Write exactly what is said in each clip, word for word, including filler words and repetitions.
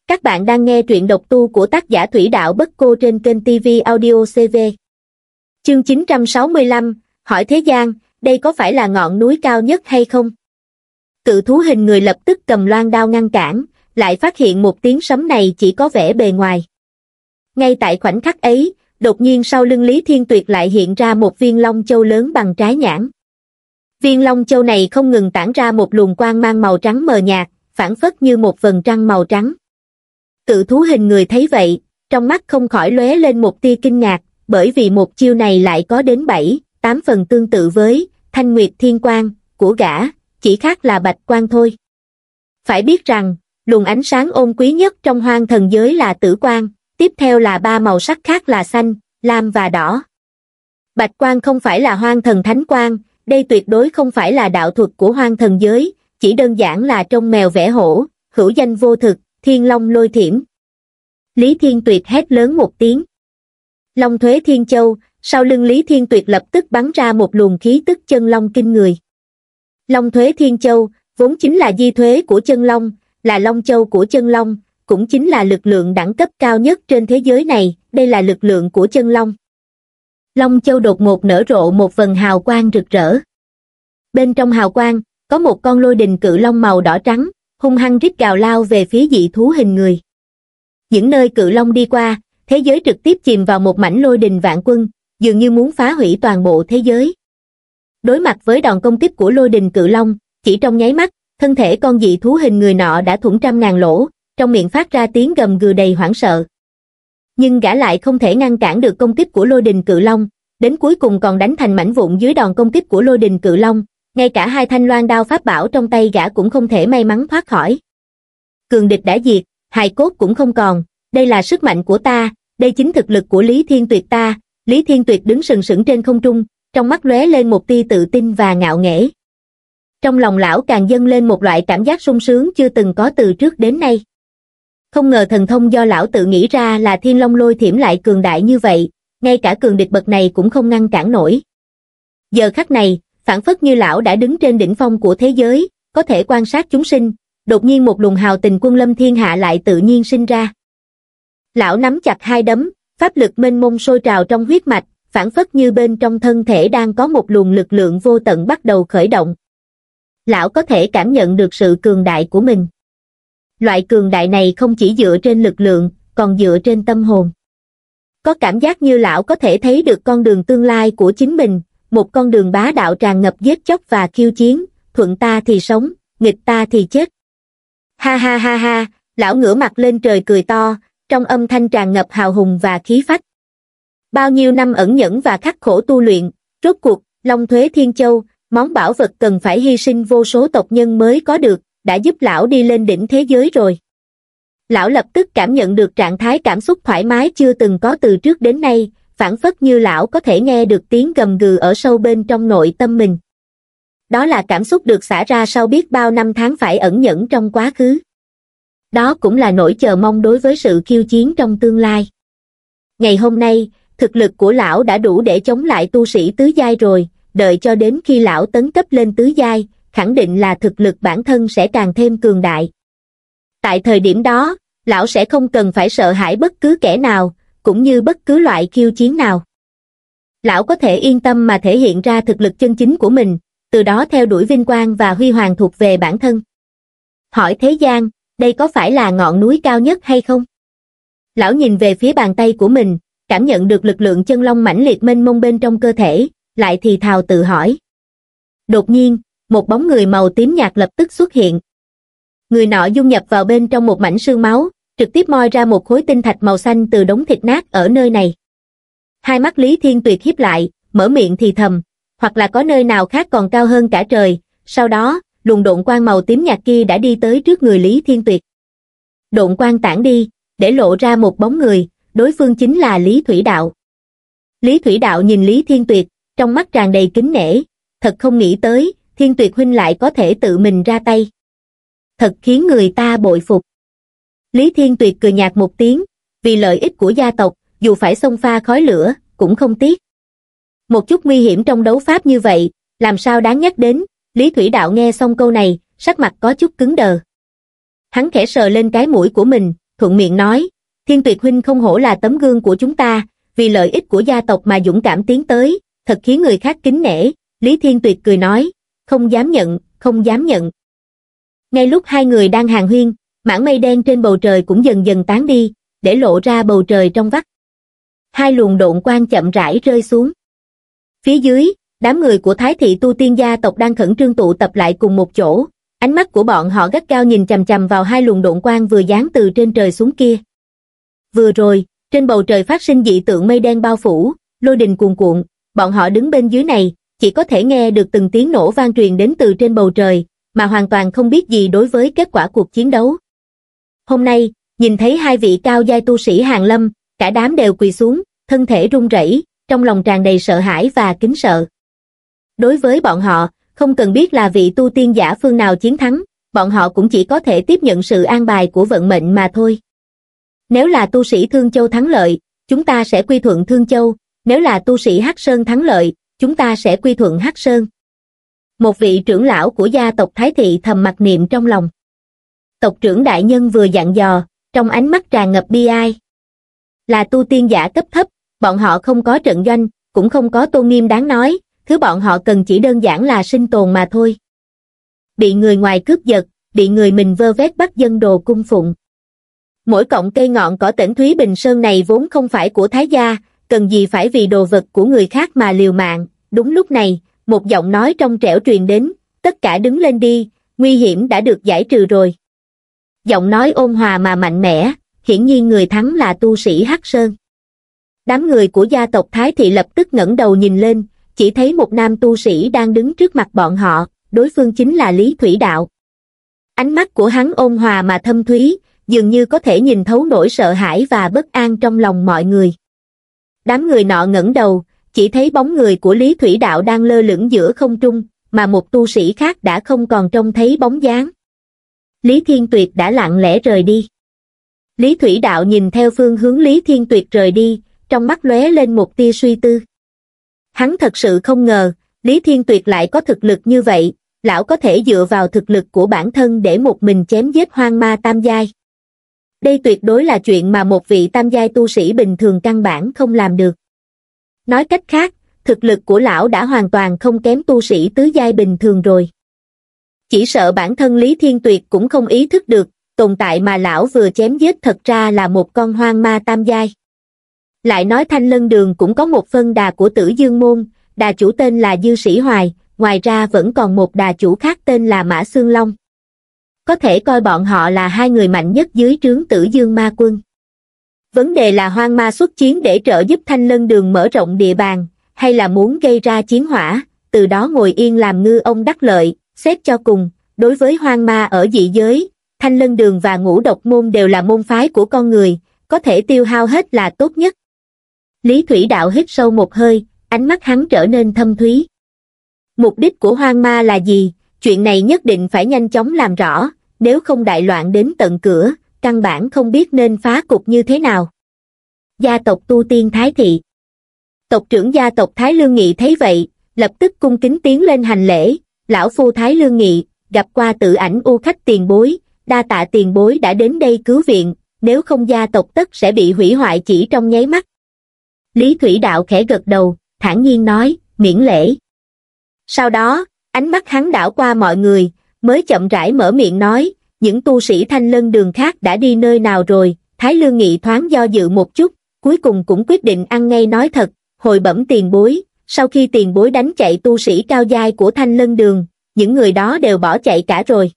Các bạn đang nghe truyện độc tu của tác giả Thủy Đạo Bất Cô trên kênh ti vi Audio xê vê. Chương chín trăm sáu mươi lăm, hỏi thế gian, đây có phải là ngọn núi cao nhất hay không? Cự thú hình người lập tức cầm loan đao ngăn cản, lại phát hiện một tiếng sấm này chỉ có vẻ bề ngoài. Ngay tại khoảnh khắc ấy, đột nhiên sau lưng Lý Thiên Tuyệt lại hiện ra một viên long châu lớn bằng trái nhãn. Viên long châu này không ngừng tản ra một luồng quang mang màu trắng mờ nhạt, phảng phất như một vầng trăng màu trắng. Cự thú hình người thấy vậy, trong mắt không khỏi lóe lên một tia kinh ngạc, bởi vì một chiêu này lại có đến bảy, tám phần tương tự với Thanh Nguyệt Thiên Quang của gã, chỉ khác là bạch quang thôi. Phải biết rằng, luồng ánh sáng ôn quý nhất trong hoang thần giới là tử quang, tiếp theo là ba màu sắc khác là xanh, lam và đỏ. Bạch quang không phải là hoang thần thánh quang, đây tuyệt đối không phải là đạo thuật của hoang thần giới, chỉ đơn giản là trông mèo vẽ hổ, hữu danh vô thực, thiên long lôi thiểm. Lý Thiên Tuyệt hét lớn một tiếng. Long thuế thiên châu, sau lưng Lý Thiên Tuyệt lập tức bắn ra một luồng khí tức chân long kinh người. Long thuế thiên châu, vốn chính là di thuế của chân long, là long châu của chân long, cũng chính là lực lượng đẳng cấp cao nhất trên thế giới này, đây là lực lượng của chân long. Long châu đột ngột nở rộ một vầng hào quang rực rỡ. Bên trong hào quang, có một con lôi đình cự long màu đỏ trắng, hung hăng rít gào lao về phía dị thú hình người. Những nơi cự long đi qua, thế giới trực tiếp chìm vào một mảnh lôi đình vạn quân, dường như muốn phá hủy toàn bộ thế giới. Đối mặt với đòn công kích của lôi đình cự long, chỉ trong nháy mắt, thân thể con dị thú hình người nọ đã thủng trăm ngàn lỗ, trong miệng phát ra tiếng gầm gừ đầy hoảng sợ. Nhưng gã lại không thể ngăn cản được công kích của lôi đình cự long, đến cuối cùng còn đánh thành mảnh vụn dưới đòn công kích của lôi đình cự long, ngay cả hai thanh loan đao pháp bảo trong tay gã cũng không thể may mắn thoát khỏi. Cường địch đã diệt, hài cốt cũng không còn, đây là sức mạnh của ta, đây chính thực lực của Lý Thiên Tuyệt ta. Lý Thiên Tuyệt đứng sừng sững trên không trung, trong mắt lóe lên một tia tự tin và ngạo nghễ. Trong lòng lão càng dâng lên một loại cảm giác sung sướng chưa từng có từ trước đến nay. Không ngờ thần thông do lão tự nghĩ ra là Thiên Long Lôi Thiểm lại cường đại như vậy, ngay cả cường địch bậc này cũng không ngăn cản nổi. Giờ khắc này, phảng phất như lão đã đứng trên đỉnh phong của thế giới, có thể quan sát chúng sinh, đột nhiên một luồng hào tình quân lâm thiên hạ lại tự nhiên sinh ra. Lão nắm chặt hai đấm, pháp lực mênh mông sôi trào trong huyết mạch, phảng phất như bên trong thân thể đang có một luồng lực lượng vô tận bắt đầu khởi động. Lão có thể cảm nhận được sự cường đại của mình. Loại cường đại này không chỉ dựa trên lực lượng, còn dựa trên tâm hồn. Có cảm giác như lão có thể thấy được con đường tương lai của chính mình, một con đường bá đạo tràn ngập giết chóc và khiêu chiến, thuận ta thì sống, nghịch ta thì chết. Ha ha ha ha, lão ngửa mặt lên trời cười to, trong âm thanh tràn ngập hào hùng và khí phách. Bao nhiêu năm ẩn nhẫn và khắc khổ tu luyện, rốt cuộc, Long thuế thiên châu, món bảo vật cần phải hy sinh vô số tộc nhân mới có được, đã giúp lão đi lên đỉnh thế giới rồi. Lão lập tức cảm nhận được trạng thái cảm xúc thoải mái chưa từng có từ trước đến nay, phảng phất như lão có thể nghe được tiếng gầm gừ ở sâu bên trong nội tâm mình. Đó là cảm xúc được xả ra sau biết bao năm tháng phải ẩn nhẫn trong quá khứ. Đó cũng là nỗi chờ mong đối với sự khiêu chiến trong tương lai. Ngày hôm nay, thực lực của lão đã đủ để chống lại tu sĩ tứ giai rồi, đợi cho đến khi lão tấn cấp lên tứ giai, khẳng định là thực lực bản thân sẽ càng thêm cường đại. Tại thời điểm đó, lão sẽ không cần phải sợ hãi bất cứ kẻ nào, cũng như bất cứ loại khiêu chiến nào. Lão có thể yên tâm mà thể hiện ra thực lực chân chính của mình, từ đó theo đuổi vinh quang và huy hoàng thuộc về bản thân. Hỏi thế gian, đây có phải là ngọn núi cao nhất hay không? Lão nhìn về phía bàn tay của mình, cảm nhận được lực lượng chân long mãnh liệt mênh mông bên trong cơ thể, lại thì thào tự hỏi. Đột nhiên, một bóng người màu tím nhạt lập tức xuất hiện. Người nọ dung nhập vào bên trong một mảnh xương máu, trực tiếp moi ra một khối tinh thạch màu xanh từ đống thịt nát ở nơi này. Hai mắt Lý Thiên Tuyệt híp lại, mở miệng thì thầm, hoặc là có nơi nào khác còn cao hơn cả trời, sau đó, luồng độn quang màu tím nhạt kia đã đi tới trước người Lý Thiên Tuyệt. Độn quang tản đi, để lộ ra một bóng người, đối phương chính là Lý Thủy Đạo. Lý Thủy Đạo nhìn Lý Thiên Tuyệt, trong mắt tràn đầy kính nể, thật không nghĩ tới, Thiên Tuyệt huynh lại có thể tự mình ra tay. Thật khiến người ta bội phục. Lý Thiên Tuyệt cười nhạt một tiếng, vì lợi ích của gia tộc, dù phải xông pha khói lửa, cũng không tiếc. Một chút nguy hiểm trong đấu pháp như vậy, làm sao đáng nhắc đến. Lý Thủy Đạo nghe xong câu này, sắc mặt có chút cứng đờ. Hắn khẽ sờ lên cái mũi của mình, thuận miệng nói, Thiên Tuyệt huynh không hổ là tấm gương của chúng ta, vì lợi ích của gia tộc mà dũng cảm tiến tới, thật khiến người khác kính nể. Lý Thiên Tuyệt cười nói, không dám nhận, không dám nhận. Ngay lúc hai người đang hàn huyên, mảng mây đen trên bầu trời cũng dần dần tán đi, để lộ ra bầu trời trong vắt. Hai luồng độn quang chậm rãi rơi xuống. Phía dưới, đám người của Thái thị tu tiên gia tộc đang khẩn trương tụ tập lại cùng một chỗ, ánh mắt của bọn họ gắt gao nhìn chằm chằm vào hai luồng độn quang vừa giáng từ trên trời xuống kia. Vừa rồi, trên bầu trời phát sinh dị tượng mây đen bao phủ, lôi đình cuồn cuộn, bọn họ đứng bên dưới này, chỉ có thể nghe được từng tiếng nổ vang truyền đến từ trên bầu trời, mà hoàn toàn không biết gì đối với kết quả cuộc chiến đấu. Hôm nay, nhìn thấy hai vị cao giai tu sĩ Hàn Lâm, cả đám đều quỳ xuống, thân thể run rẩy, trong lòng tràn đầy sợ hãi và kính sợ. Đối với bọn họ, không cần biết là vị tu tiên giả phương nào chiến thắng, bọn họ cũng chỉ có thể tiếp nhận sự an bài của vận mệnh mà thôi. Nếu là tu sĩ Thương Châu thắng lợi, chúng ta sẽ quy thuận Thương Châu, nếu là tu sĩ Hắc Sơn thắng lợi, chúng ta sẽ quy thuận Hắc Sơn. Một vị trưởng lão của gia tộc Thái thị thầm mặc niệm trong lòng. Tộc trưởng đại nhân vừa dặn dò, trong ánh mắt tràn ngập bi ai. Là tu tiên giả cấp thấp, bọn họ không có trận doanh, cũng không có tôn nghiêm đáng nói, thứ bọn họ cần chỉ đơn giản là sinh tồn mà thôi. Bị người ngoài cướp giật, bị người mình vơ vét bắt dân đồ cung phụng. Mỗi cọng cây ngọn cỏ tểnh Thúy Bình Sơn này vốn không phải của Thái gia, cần gì phải vì đồ vật của người khác mà liều mạng. Đúng lúc này, một giọng nói trong trẻo truyền đến, tất cả đứng lên đi, nguy hiểm đã được giải trừ rồi. Giọng nói ôn hòa mà mạnh mẽ, hiển nhiên người thắng là tu sĩ Hắc Sơn. Đám người của gia tộc Thái thị lập tức ngẩng đầu nhìn lên, chỉ thấy một nam tu sĩ đang đứng trước mặt bọn họ, đối phương chính là Lý Thủy Đạo. Ánh mắt của hắn ôn hòa mà thâm thúy, dường như có thể nhìn thấu nỗi sợ hãi và bất an trong lòng mọi người. Đám người nọ ngẩng đầu, chỉ thấy bóng người của Lý Thủy Đạo đang lơ lửng giữa không trung, mà một tu sĩ khác đã không còn trông thấy bóng dáng. Lý Thiên Tuyệt đã lặng lẽ rời đi. Lý Thủy Đạo nhìn theo phương hướng Lý Thiên Tuyệt rời đi, trong mắt lóe lên một tia suy tư. Hắn thật sự không ngờ, Lý Thiên Tuyệt lại có thực lực như vậy, lão có thể dựa vào thực lực của bản thân để một mình chém giết hoang ma tam giai. Đây tuyệt đối là chuyện mà một vị tam giai tu sĩ bình thường căn bản không làm được. Nói cách khác, thực lực của lão đã hoàn toàn không kém tu sĩ tứ giai bình thường rồi. Chỉ sợ bản thân Lý Thiên Tuyệt cũng không ý thức được, tồn tại mà lão vừa chém giết thật ra là một con hoang ma tam giai. Lại nói Thanh Lân Đường cũng có một phân đà của Tử Dương Môn, đà chủ tên là Dư Sĩ Hoài, ngoài ra vẫn còn một đà chủ khác tên là Mã Xương Long. Có thể coi bọn họ là hai người mạnh nhất dưới trướng Tử Dương Ma Quân. Vấn đề là hoang ma xuất chiến để trợ giúp Thanh Lân Đường mở rộng địa bàn, hay là muốn gây ra chiến hỏa, từ đó ngồi yên làm ngư ông đắc lợi. Xét cho cùng, đối với hoang ma ở dị giới, Thanh Lân Đường và Ngũ Độc Môn đều là môn phái của con người, có thể tiêu hao hết là tốt nhất. Lý Thủy Đạo hít sâu một hơi, ánh mắt hắn trở nên thâm thúy. Mục đích của hoang ma là gì? Chuyện này nhất định phải nhanh chóng làm rõ, nếu không đại loạn đến tận cửa, căn bản không biết nên phá cục như thế nào. Gia tộc tu tiên Thái thị. Tộc trưởng gia tộc Thái Lương Nghị thấy vậy, lập tức cung kính tiến lên hành lễ. Lão phu Thái Lương Nghị, gặp qua Tự Ảnh U Khách tiền bối, đa tạ tiền bối đã đến đây cứu viện, nếu không gia tộc tất sẽ bị hủy hoại chỉ trong nháy mắt. Lý Thủy Đạo khẽ gật đầu, thản nhiên nói, miễn lễ. Sau đó, ánh mắt hắn đảo qua mọi người, mới chậm rãi mở miệng nói, những tu sĩ Thanh Lân Đường khác đã đi nơi nào rồi? Thái Lương Nghị thoáng do dự một chút, cuối cùng cũng quyết định ăn ngay nói thật, hồi bẩm tiền bối, sau khi tiền bối đánh chạy tu sĩ cao giai của Thanh Lân Đường, những người đó đều bỏ chạy cả rồi.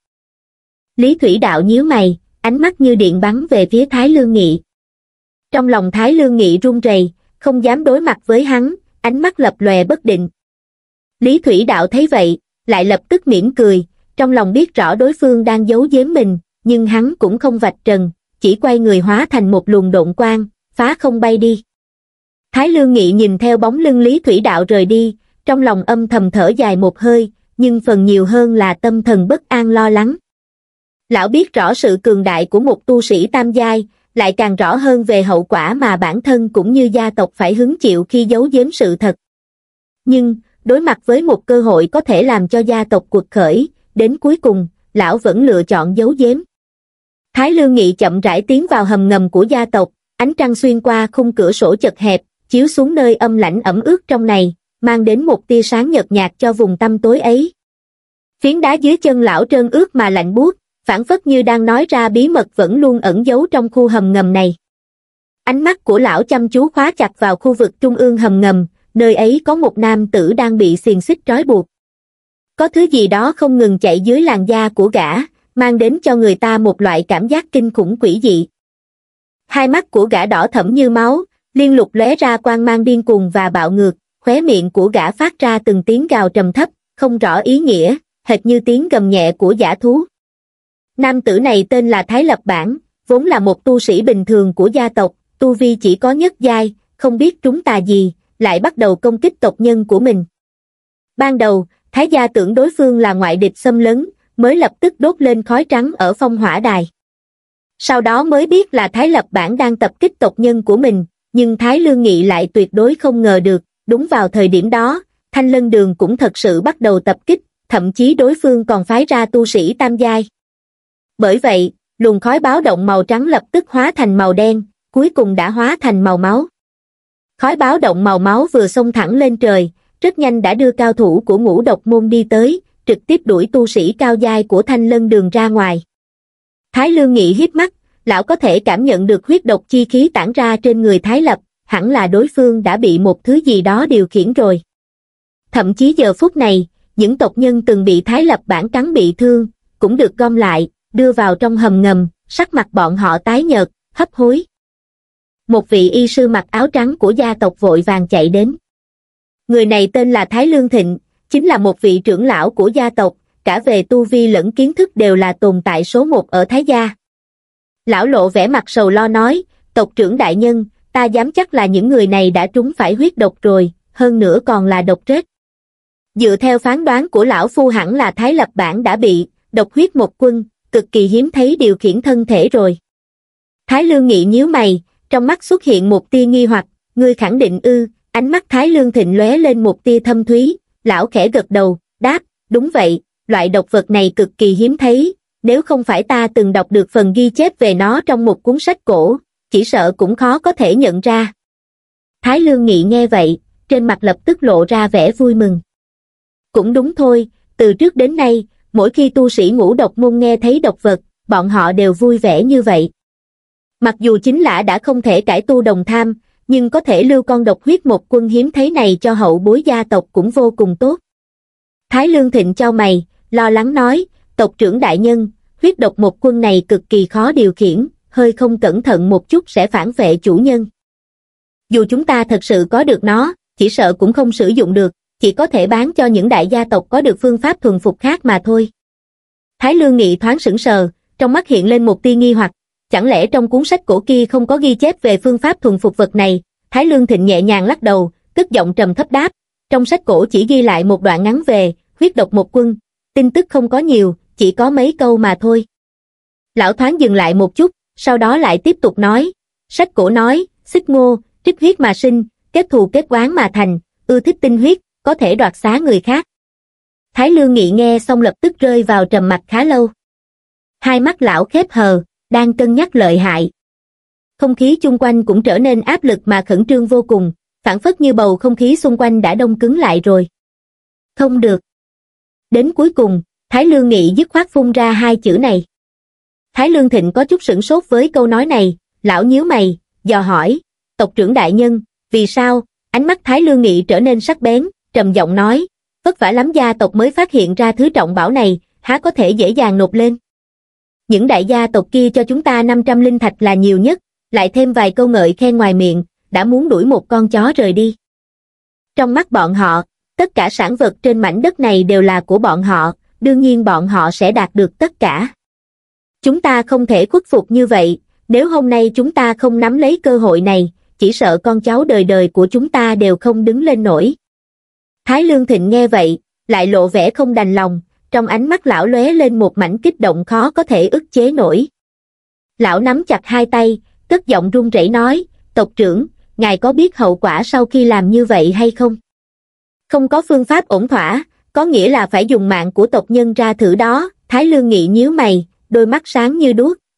Lý Thủy Đạo nhíu mày, ánh mắt như điện bắn về phía Thái Lương Nghị. Trong lòng Thái Lương Nghị run rẩy, không dám đối mặt với hắn, ánh mắt lập lòe bất định. Lý Thủy Đạo thấy vậy, lại lập tức mỉm cười, trong lòng biết rõ đối phương đang giấu giếm mình, nhưng hắn cũng không vạch trần, chỉ quay người hóa thành một luồng độn quang, phá không bay đi. Thái Lương Nghị nhìn theo bóng lưng Lý Thủy Đạo rời đi, trong lòng âm thầm thở dài một hơi, nhưng phần nhiều hơn là tâm thần bất an lo lắng. Lão biết rõ sự cường đại của một tu sĩ tam giai, lại càng rõ hơn về hậu quả mà bản thân cũng như gia tộc phải hứng chịu khi giấu giếm sự thật. Nhưng, đối mặt với một cơ hội có thể làm cho gia tộc quật khởi, đến cuối cùng, lão vẫn lựa chọn giấu giếm. Thái Lương Nghị chậm rãi tiến vào hầm ngầm của gia tộc, ánh trăng xuyên qua khung cửa sổ chật hẹp, chiếu xuống nơi âm lãnh ẩm ướt trong này, mang đến một tia sáng nhợt nhạt cho vùng tăm tối ấy. Phiến đá dưới chân lão trơn ướt mà lạnh buốt, phảng phất như đang nói ra bí mật vẫn luôn ẩn giấu trong khu hầm ngầm này. Ánh mắt của lão chăm chú khóa chặt vào khu vực trung ương hầm ngầm, nơi ấy có một nam tử đang bị xiềng xích trói buộc. Có thứ gì đó không ngừng chạy dưới làn da của gã, mang đến cho người ta một loại cảm giác kinh khủng quỷ dị. Hai mắt của gã đỏ thẫm như máu, liên lục lóe ra quang mang điên cuồng và bạo ngược, khóe miệng của gã phát ra từng tiếng gào trầm thấp, không rõ ý nghĩa, hệt như tiếng gầm nhẹ của dã thú. Nam tử này tên là Thái Lập Bản, vốn là một tu sĩ bình thường của gia tộc, tu vi chỉ có nhất giai, không biết trúng tà gì, lại bắt đầu công kích tộc nhân của mình. Ban đầu, Thái gia tưởng đối phương là ngoại địch xâm lấn, mới lập tức đốt lên khói trắng ở phong hỏa đài. Sau đó mới biết là Thái Lập Bản đang tập kích tộc nhân của mình, nhưng Thái Lương Nghị lại tuyệt đối không ngờ được, đúng vào thời điểm đó, Thanh Lân Đường cũng thật sự bắt đầu tập kích, thậm chí đối phương còn phái ra tu sĩ tam giai. Bởi vậy, luồng khói báo động màu trắng lập tức hóa thành màu đen, cuối cùng đã hóa thành màu máu. Khói báo động màu máu vừa xông thẳng lên trời, rất nhanh đã đưa cao thủ của Ngũ Độc Môn đi tới, trực tiếp đuổi tu sĩ cao giai của Thanh Lân Đường ra ngoài. Thái Lương Nghị híp mắt, lão có thể cảm nhận được huyết độc chi khí tản ra trên người Thái Lập, hẳn là đối phương đã bị một thứ gì đó điều khiển rồi. Thậm chí giờ phút này, những tộc nhân từng bị Thái Lập Bản cắn bị thương, cũng được gom lại, đưa vào trong hầm ngầm, sắc mặt bọn họ tái nhợt, hấp hối. Một vị y sư mặc áo trắng của gia tộc vội vàng chạy đến. Người này tên là Thái Lương Thịnh, chính là một vị trưởng lão của gia tộc, cả về tu vi lẫn kiến thức đều là tồn tại số một ở Thái gia. Lão lộ vẻ mặt sầu lo nói, tộc trưởng đại nhân, ta dám chắc là những người này đã trúng phải huyết độc rồi, hơn nữa còn là độc rết. Dựa theo phán đoán của lão phu hẳn là Thái Lập Bản đã bị độc huyết một quân, cực kỳ hiếm thấy điều khiển thân thể rồi. Thái Lương Nghị nhíu mày, trong mắt xuất hiện một tia nghi hoặc, ngươi khẳng định ư? Ánh mắt Thái Lương Thịnh lóe lên một tia thâm thúy, lão khẽ gật đầu, đáp, đúng vậy, loại độc vật này cực kỳ hiếm thấy, nếu không phải ta từng đọc được phần ghi chép về nó trong một cuốn sách cổ, chỉ sợ cũng khó có thể nhận ra. Thái Lương Nghị nghe vậy, trên mặt lập tức lộ ra vẻ vui mừng. Cũng đúng thôi, từ trước đến nay, mỗi khi tu sĩ Ngũ Độc Môn nghe thấy độc vật, bọn họ đều vui vẻ như vậy. Mặc dù chính lã đã không thể cải tu đồng tham, nhưng có thể lưu con độc huyết một quân hiếm thấy này cho hậu bối gia tộc cũng vô cùng tốt. Thái Lương Thịnh chau mày, lo lắng nói, tộc trưởng đại nhân, huyết độc một quân này cực kỳ khó điều khiển, hơi không cẩn thận một chút sẽ phản vệ chủ nhân. Dù chúng ta thật sự có được nó, chỉ sợ cũng không sử dụng được, chỉ có thể bán cho những đại gia tộc có được phương pháp thuần phục khác mà thôi. Thái Lương Nghị thoáng sững sờ, trong mắt hiện lên một tia nghi hoặc, chẳng lẽ trong cuốn sách cổ kia không có ghi chép về phương pháp thuần phục vật này? Thái Lương Thịnh nhẹ nhàng lắc đầu, cất giọng trầm thấp đáp, trong sách cổ chỉ ghi lại một đoạn ngắn về huyết độc một quân, tin tức không có nhiều, chỉ có mấy câu mà thôi. Lão thoáng dừng lại một chút, sau đó lại tiếp tục nói, sách cổ nói, xích ngô, trích huyết mà sinh, kết thù kết oán mà thành, ưa thích tinh huyết, có thể đoạt xá người khác. Thái Lương Nghị nghe xong lập tức rơi vào trầm mặc khá lâu. Hai mắt lão khép hờ, đang cân nhắc lợi hại. Không khí chung quanh cũng trở nên áp lực mà khẩn trương vô cùng, phảng phất như bầu không khí xung quanh đã đông cứng lại rồi. Không được. Đến cuối cùng, Thái Lương Nghị dứt khoát phun ra hai chữ này. Thái Lương Thịnh có chút sửng sốt với câu nói này, lão nhíu mày, dò hỏi, tộc trưởng đại nhân, vì sao? Ánh mắt Thái Lương Nghị trở nên sắc bén, trầm giọng nói, vất vả lắm gia tộc mới phát hiện ra thứ trọng bảo này, há có thể dễ dàng nộp lên. Những đại gia tộc kia cho chúng ta năm trăm linh thạch là nhiều nhất, lại thêm vài câu ngợi khen ngoài miệng, đã muốn đuổi một con chó rời đi. Trong mắt bọn họ, tất cả sản vật trên mảnh đất này đều là của bọn họ, đương nhiên bọn họ sẽ đạt được tất cả. Chúng ta không thể khuất phục như vậy, nếu hôm nay chúng ta không nắm lấy cơ hội này, chỉ sợ con cháu đời đời của chúng ta đều không đứng lên nổi. Thái Lương Thịnh nghe vậy, lại lộ vẻ không đành lòng, trong ánh mắt lão lóe lên một mảnh kích động khó có thể ức chế nổi. Lão nắm chặt hai tay, cất giọng run rẩy nói, tộc trưởng, ngài có biết hậu quả sau khi làm như vậy hay không? Không có phương pháp ổn thỏa, có nghĩa là phải dùng mạng của tộc nhân ra thử đó. Thái Lương Nghị nhíu mày, đôi mắt sáng như đuốc,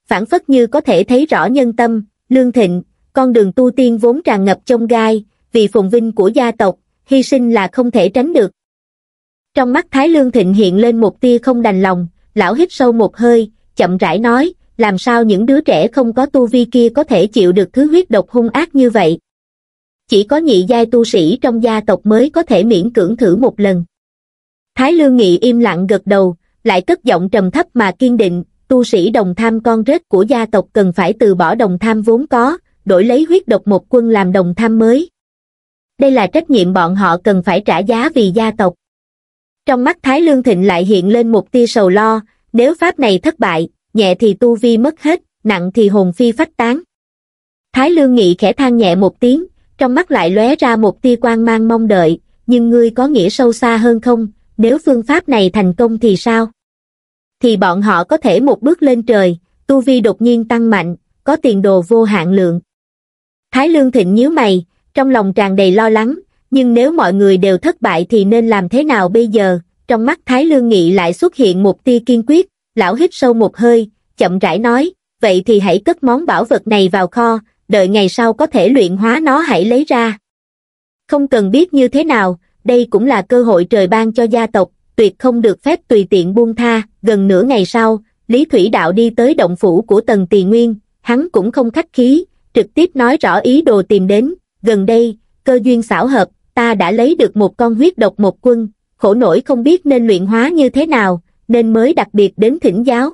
phảng phất như có thể thấy rõ nhân tâm, lương thịnh, con đường tu tiên vốn tràn ngập chông gai, vì phồn vinh của gia tộc, hy sinh là không thể tránh được. Trong mắt Thái Lương Thịnh hiện lên một tia không đành lòng, lão hít sâu một hơi, chậm rãi nói, làm sao những đứa trẻ không có tu vi kia có thể chịu được thứ huyết độc hung ác như vậy? Chỉ có nhị giai tu sĩ trong gia tộc mới có thể miễn cưỡng thử một lần. Thái Lương Nghị im lặng gật đầu, lại cất giọng trầm thấp mà kiên định, tu sĩ đồng tham con rết của gia tộc cần phải từ bỏ đồng tham vốn có, đổi lấy huyết độc một quân làm đồng tham mới. Đây là trách nhiệm bọn họ cần phải trả giá vì gia tộc. Trong mắt Thái Lương Thịnh lại hiện lên một tia sầu lo, nếu pháp này thất bại, nhẹ thì tu vi mất hết, nặng thì hồn phi phách tán. Thái Lương Nghị khẽ than nhẹ một tiếng, trong mắt lại lóe ra một tia quang mang mong đợi, nhưng ngươi có nghĩa sâu xa hơn không, nếu phương pháp này thành công thì sao? Thì bọn họ có thể một bước lên trời, tu vi đột nhiên tăng mạnh, có tiền đồ vô hạn lượng. Thái Lương Thịnh nhíu mày, trong lòng tràn đầy lo lắng, nhưng nếu mọi người đều thất bại thì nên làm thế nào bây giờ? Trong mắt Thái Lương Nghị lại xuất hiện một tia kiên quyết, lão hít sâu một hơi, chậm rãi nói, vậy thì hãy cất món bảo vật này vào kho, đợi ngày sau có thể luyện hóa nó hãy lấy ra. Không cần biết như thế nào, đây cũng là cơ hội trời ban cho gia tộc, tuyệt không được phép tùy tiện buông tha. Gần nửa ngày sau, Lý Thủy Đạo đi tới động phủ của Tần Tỳ Nguyên, hắn cũng không khách khí, trực tiếp nói rõ ý đồ tìm đến, gần đây, cơ duyên xảo hợp, ta đã lấy được một con huyết độc một quân, khổ nổi không biết nên luyện hóa như thế nào, nên mới đặc biệt đến thỉnh giáo.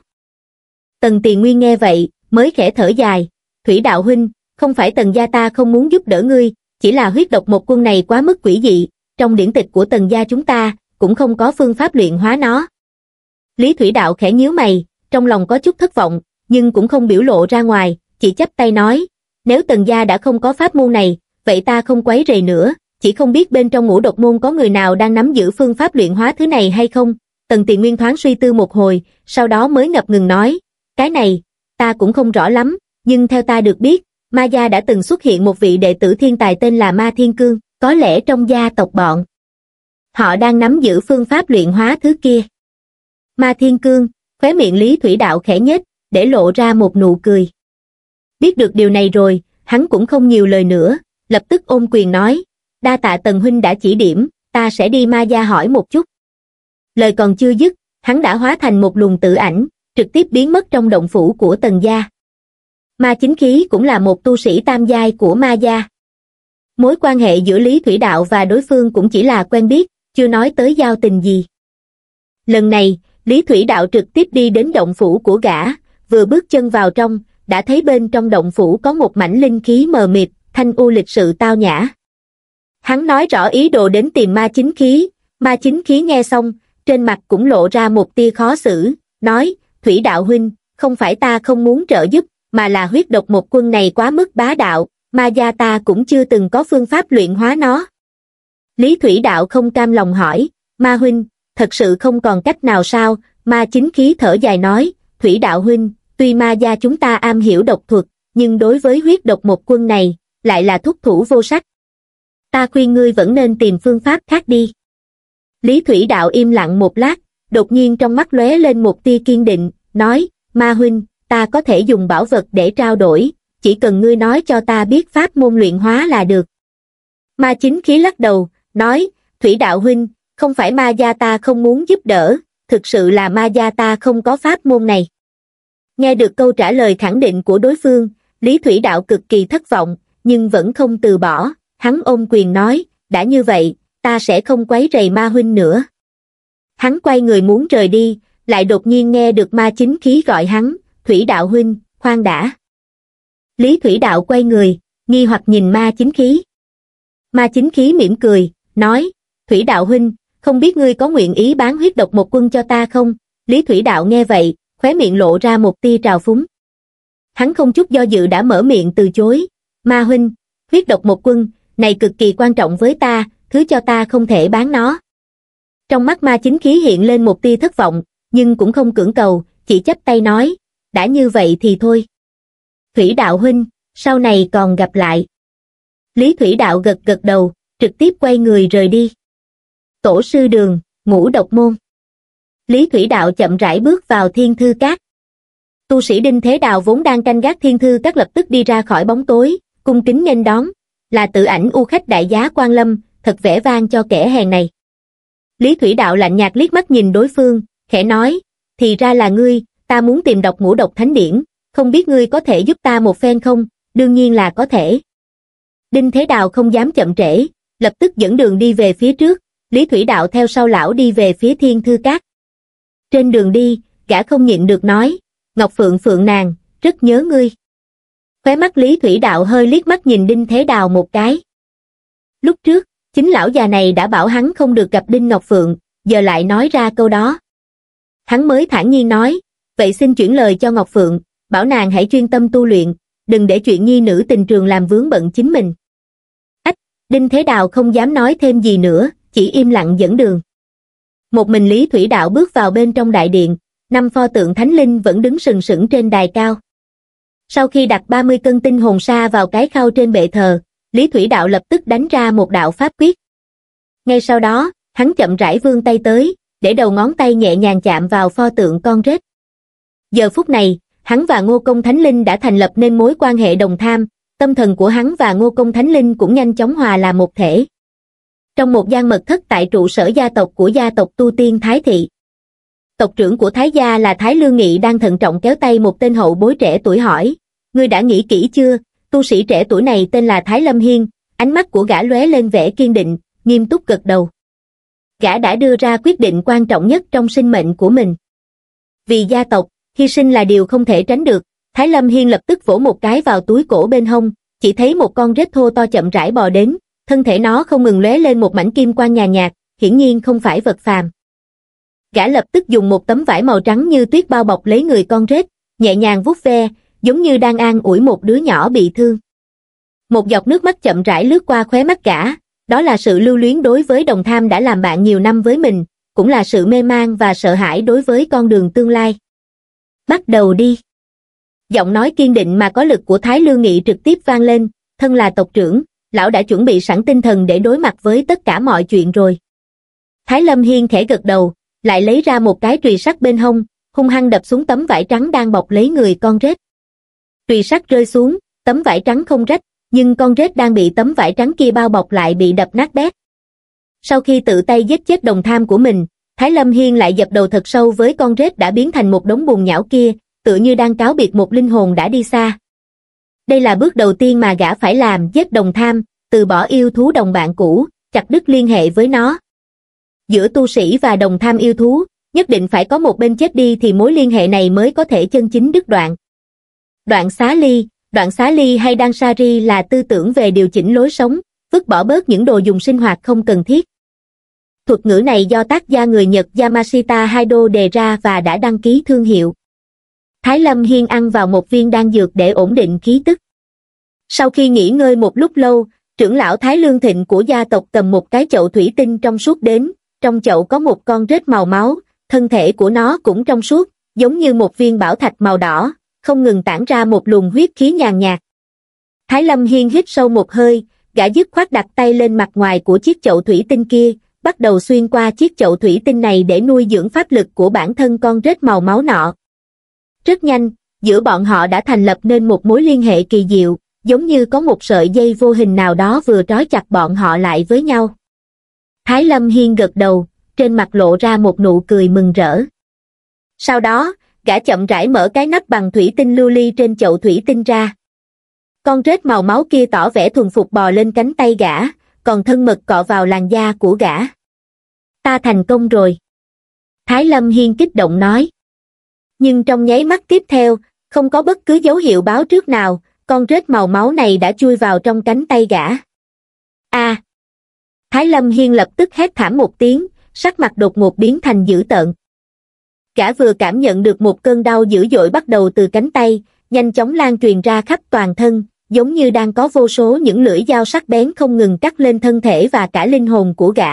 Tần Tỳ Nguyên nghe vậy, mới khẽ thở dài, Thủy Đạo huynh, không phải Tần gia ta không muốn giúp đỡ ngươi, chỉ là huyết độc một quân này quá mức quỷ dị, trong điển tịch của Tần gia chúng ta, cũng không có phương pháp luyện hóa nó. Lý Thủy Đạo khẽ nhíu mày, trong lòng có chút thất vọng, nhưng cũng không biểu lộ ra ngoài, chỉ chắp tay nói, nếu Tần gia đã không có pháp môn này, vậy ta không quấy rầy nữa, chỉ không biết bên trong ngũ độc môn có người nào đang nắm giữ phương pháp luyện hóa thứ này hay không. Tần Tỳ Nguyên thoáng suy tư một hồi, sau đó mới ngập ngừng nói, cái này, ta cũng không rõ lắm, nhưng theo ta được biết, Ma gia đã từng xuất hiện một vị đệ tử thiên tài tên là Ma Thiên Cương, có lẽ trong gia tộc bọn họ đang nắm giữ phương pháp luyện hóa thứ kia. Ma Thiên Cương, khóe miệng Lý Thủy Đạo khẽ nhếch, để lộ ra một nụ cười. Biết được điều này rồi, hắn cũng không nhiều lời nữa, lập tức ôm quyền nói, đa tạ Tần huynh đã chỉ điểm, ta sẽ đi Ma gia hỏi một chút. Lời còn chưa dứt, hắn đã hóa thành một luồng tự ảnh, trực tiếp biến mất trong động phủ của Tần gia. Ma Chính Khí cũng là một tu sĩ tam giai của Ma gia. Mối quan hệ giữa Lý Thủy Đạo và đối phương cũng chỉ là quen biết, chưa nói tới giao tình gì. Lần này, Lý Thủy Đạo trực tiếp đi đến động phủ của gã, vừa bước chân vào trong, đã thấy bên trong động phủ có một mảnh linh khí mờ mịt, thanh u lịch sự tao nhã. Hắn nói rõ ý đồ đến tìm Ma Chính Khí, Ma Chính Khí nghe xong, trên mặt cũng lộ ra một tia khó xử, nói, Thủy Đạo huynh, không phải ta không muốn trợ giúp, mà là huyết độc một quân này quá mức bá đạo, Ma gia ta cũng chưa từng có phương pháp luyện hóa nó. Lý Thủy Đạo không cam lòng hỏi, Ma huynh, thật sự không còn cách nào sao? Ma Chính Khí thở dài nói, Thủy Đạo huynh, tuy Ma gia chúng ta am hiểu độc thuật, nhưng đối với huyết độc một quân này, lại là thúc thủ vô sách. Ta khuyên ngươi vẫn nên tìm phương pháp khác đi. Lý Thủy Đạo im lặng một lát, đột nhiên trong mắt lóe lên một tia kiên định, nói, Ma huynh, ta có thể dùng bảo vật để trao đổi, chỉ cần ngươi nói cho ta biết pháp môn luyện hóa là được. Ma Chính Khí lắc đầu, nói, Thủy Đạo huynh, không phải Ma gia ta không muốn giúp đỡ, thực sự là Ma gia ta không có pháp môn này. Nghe được câu trả lời khẳng định của đối phương, Lý Thủy Đạo cực kỳ thất vọng, nhưng vẫn không từ bỏ, hắn ôm quyền nói, đã như vậy, ta sẽ không quấy rầy Ma huynh nữa. Hắn quay người muốn rời đi, lại đột nhiên nghe được Ma Chính Khí gọi hắn, Thủy Đạo huynh, khoan đã. Lý Thủy Đạo quay người, nghi hoặc nhìn Ma Chính Khí. Ma Chính Khí mỉm cười, nói, Thủy Đạo huynh, không biết ngươi có nguyện ý bán huyết độc một quân cho ta không? Lý Thủy Đạo nghe vậy, khóe miệng lộ ra một tia trào phúng. Hắn không chút do dự đã mở miệng từ chối, Ma huynh, huyết độc một quân, này cực kỳ quan trọng với ta, thứ cho ta không thể bán nó. Trong mắt Ma Chính Khí hiện lên một tia thất vọng, nhưng cũng không cưỡng cầu, chỉ chắp tay nói, đã như vậy thì thôi. Thủy Đạo huynh, sau này còn gặp lại. Lý Thủy Đạo gật gật đầu, trực tiếp quay người rời đi. Tổ sư đường, Ngũ Độc môn. Lý Thủy Đạo chậm rãi bước vào Thiên Thư Các. Tu sĩ Đinh Thế Đào vốn đang canh gác thiên thư các lập tức đi ra khỏi bóng tối, cung kính nghênh đón, là tự ảnh u khách đại giá Quan Lâm, thật vẻ vang cho kẻ hèn này. Lý Thủy Đạo lạnh nhạt liếc mắt nhìn đối phương, khẽ nói, thì ra là ngươi, ta muốn tìm đọc ngũ độc thánh điển, không biết ngươi có thể giúp ta một phen không? Đương nhiên là có thể. Đinh Thế Đào không dám chậm trễ, lập tức dẫn đường đi về phía trước, Lý Thủy Đạo theo sau lão đi về phía thiên thư các. Trên đường đi, gã không nhịn được nói, Ngọc Phượng Phượng nàng, rất nhớ ngươi. Khóe mắt Lý Thủy Đạo hơi liếc mắt nhìn Đinh Thế Đào một cái. Lúc trước, chính lão già này đã bảo hắn không được gặp Đinh Ngọc Phượng, giờ lại nói ra câu đó. Hắn mới thản nhiên nói, vậy xin chuyển lời cho Ngọc Phượng, bảo nàng hãy chuyên tâm tu luyện, đừng để chuyện nhi nữ tình trường làm vướng bận chính mình. Ách, Đinh Thế Đào không dám nói thêm gì nữa, chỉ im lặng dẫn đường. Một mình Lý Thủy Đạo bước vào bên trong đại điện, năm pho tượng thánh linh vẫn đứng sừng sững trên đài cao. Sau khi đặt ba mươi cân tinh hồn sa vào cái khao trên bệ thờ, Lý Thủy Đạo lập tức đánh ra một đạo pháp quyết. Ngay sau đó, hắn chậm rãi vươn tay tới, để đầu ngón tay nhẹ nhàng chạm vào pho tượng con rết. Giờ phút này, hắn và Ngô Công Thánh Linh đã thành lập nên mối quan hệ đồng tham, tâm thần của hắn và Ngô Công Thánh Linh cũng nhanh chóng hòa là một thể. Trong một gian mật thất tại trụ sở gia tộc của gia tộc Tu Tiên Thái Thị. Tộc trưởng của Thái gia là Thái Lương Nghị đang thận trọng kéo tay một tên hậu bối trẻ tuổi hỏi, ngươi đã nghĩ kỹ chưa? Tu sĩ trẻ tuổi này tên là Thái Lâm Hiên, ánh mắt của gã lóe lên vẻ kiên định, nghiêm túc gật đầu. Gã đã đưa ra quyết định quan trọng nhất trong sinh mệnh của mình. Vì gia tộc, hy sinh là điều không thể tránh được, Thái Lâm Hiên lập tức vỗ một cái vào túi cổ bên hông, chỉ thấy một con rết thô to chậm rãi bò đến, thân thể nó không ngừng lóe lên một mảnh kim quang nhàn nhạt, hiển nhiên không phải vật phàm. Gã lập tức dùng một tấm vải màu trắng như tuyết bao bọc lấy người con rết, nhẹ nhàng vuốt ve, giống như đang an ủi một đứa nhỏ bị thương. Một giọt nước mắt chậm rãi lướt qua khóe mắt gã, đó là sự lưu luyến đối với đồng tham đã làm bạn nhiều năm với mình, cũng là sự mê man và sợ hãi đối với con đường tương lai. Bắt đầu đi. Giọng nói kiên định mà có lực của Thái Lương Nghị trực tiếp vang lên, thân là tộc trưởng, lão đã chuẩn bị sẵn tinh thần để đối mặt với tất cả mọi chuyện rồi. Thái Lâm Hiên khẽ gật đầu, lại lấy ra một cái chùy sắt bên hông, hung hăng đập xuống tấm vải trắng đang bọc lấy người con rết. Chùy sắt rơi xuống, tấm vải trắng không rách, nhưng con rết đang bị tấm vải trắng kia bao bọc lại bị đập nát bét. Sau khi tự tay giết chết đồng tham của mình, Thái Lâm Hiên lại dập đầu thật sâu với con rết đã biến thành một đống bùn nhão kia, tựa như đang cáo biệt một linh hồn đã đi xa. Đây là bước đầu tiên mà gã phải làm, giết đồng tham, từ bỏ yêu thú đồng bạn cũ, chặt đứt liên hệ với nó. Giữa tu sĩ và đồng tham yêu thú, nhất định phải có một bên chết đi thì mối liên hệ này mới có thể chân chính đứt đoạn. Đoạn xá ly, đoạn xá ly hay đan sari là tư tưởng về điều chỉnh lối sống, vứt bỏ bớt những đồ dùng sinh hoạt không cần thiết. Thuật ngữ này do tác gia người Nhật Yamashita Haido đề ra và đã đăng ký thương hiệu. Thái Lâm Hiên ăn vào một viên đan dược để ổn định khí tức. Sau khi nghỉ ngơi một lúc lâu, trưởng lão Thái Lương Thịnh của gia tộc cầm một cái chậu thủy tinh trong suốt đến, trong chậu có một con rết màu máu, thân thể của nó cũng trong suốt, giống như một viên bảo thạch màu đỏ, không ngừng tản ra một luồng huyết khí nhàn nhạt. Thái Lâm Hiên hít sâu một hơi, gã dứt khoát đặt tay lên mặt ngoài của chiếc chậu thủy tinh kia, bắt đầu xuyên qua chiếc chậu thủy tinh này để nuôi dưỡng pháp lực của bản thân con rết màu máu nọ. Rất nhanh, giữa bọn họ đã thành lập nên một mối liên hệ kỳ diệu, giống như có một sợi dây vô hình nào đó vừa trói chặt bọn họ lại với nhau. Thái Lâm Hiên gật đầu, trên mặt lộ ra một nụ cười mừng rỡ. Sau đó, gã chậm rãi mở cái nắp bằng thủy tinh lưu ly trên chậu thủy tinh ra. Con rết màu máu kia tỏ vẻ thuần phục bò lên cánh tay gã, còn thân mật cọ vào làn da của gã. Ta thành công rồi. Thái Lâm Hiên kích động nói. Nhưng trong nháy mắt tiếp theo, không có bất cứ dấu hiệu báo trước nào, con rết màu máu này đã chui vào trong cánh tay gã. A! Thái Lâm Hiên lập tức hét thảm một tiếng, sắc mặt đột ngột biến thành dữ tợn. Gã vừa cảm nhận được một cơn đau dữ dội bắt đầu từ cánh tay, nhanh chóng lan truyền ra khắp toàn thân, giống như đang có vô số những lưỡi dao sắc bén không ngừng cắt lên thân thể và cả linh hồn của gã.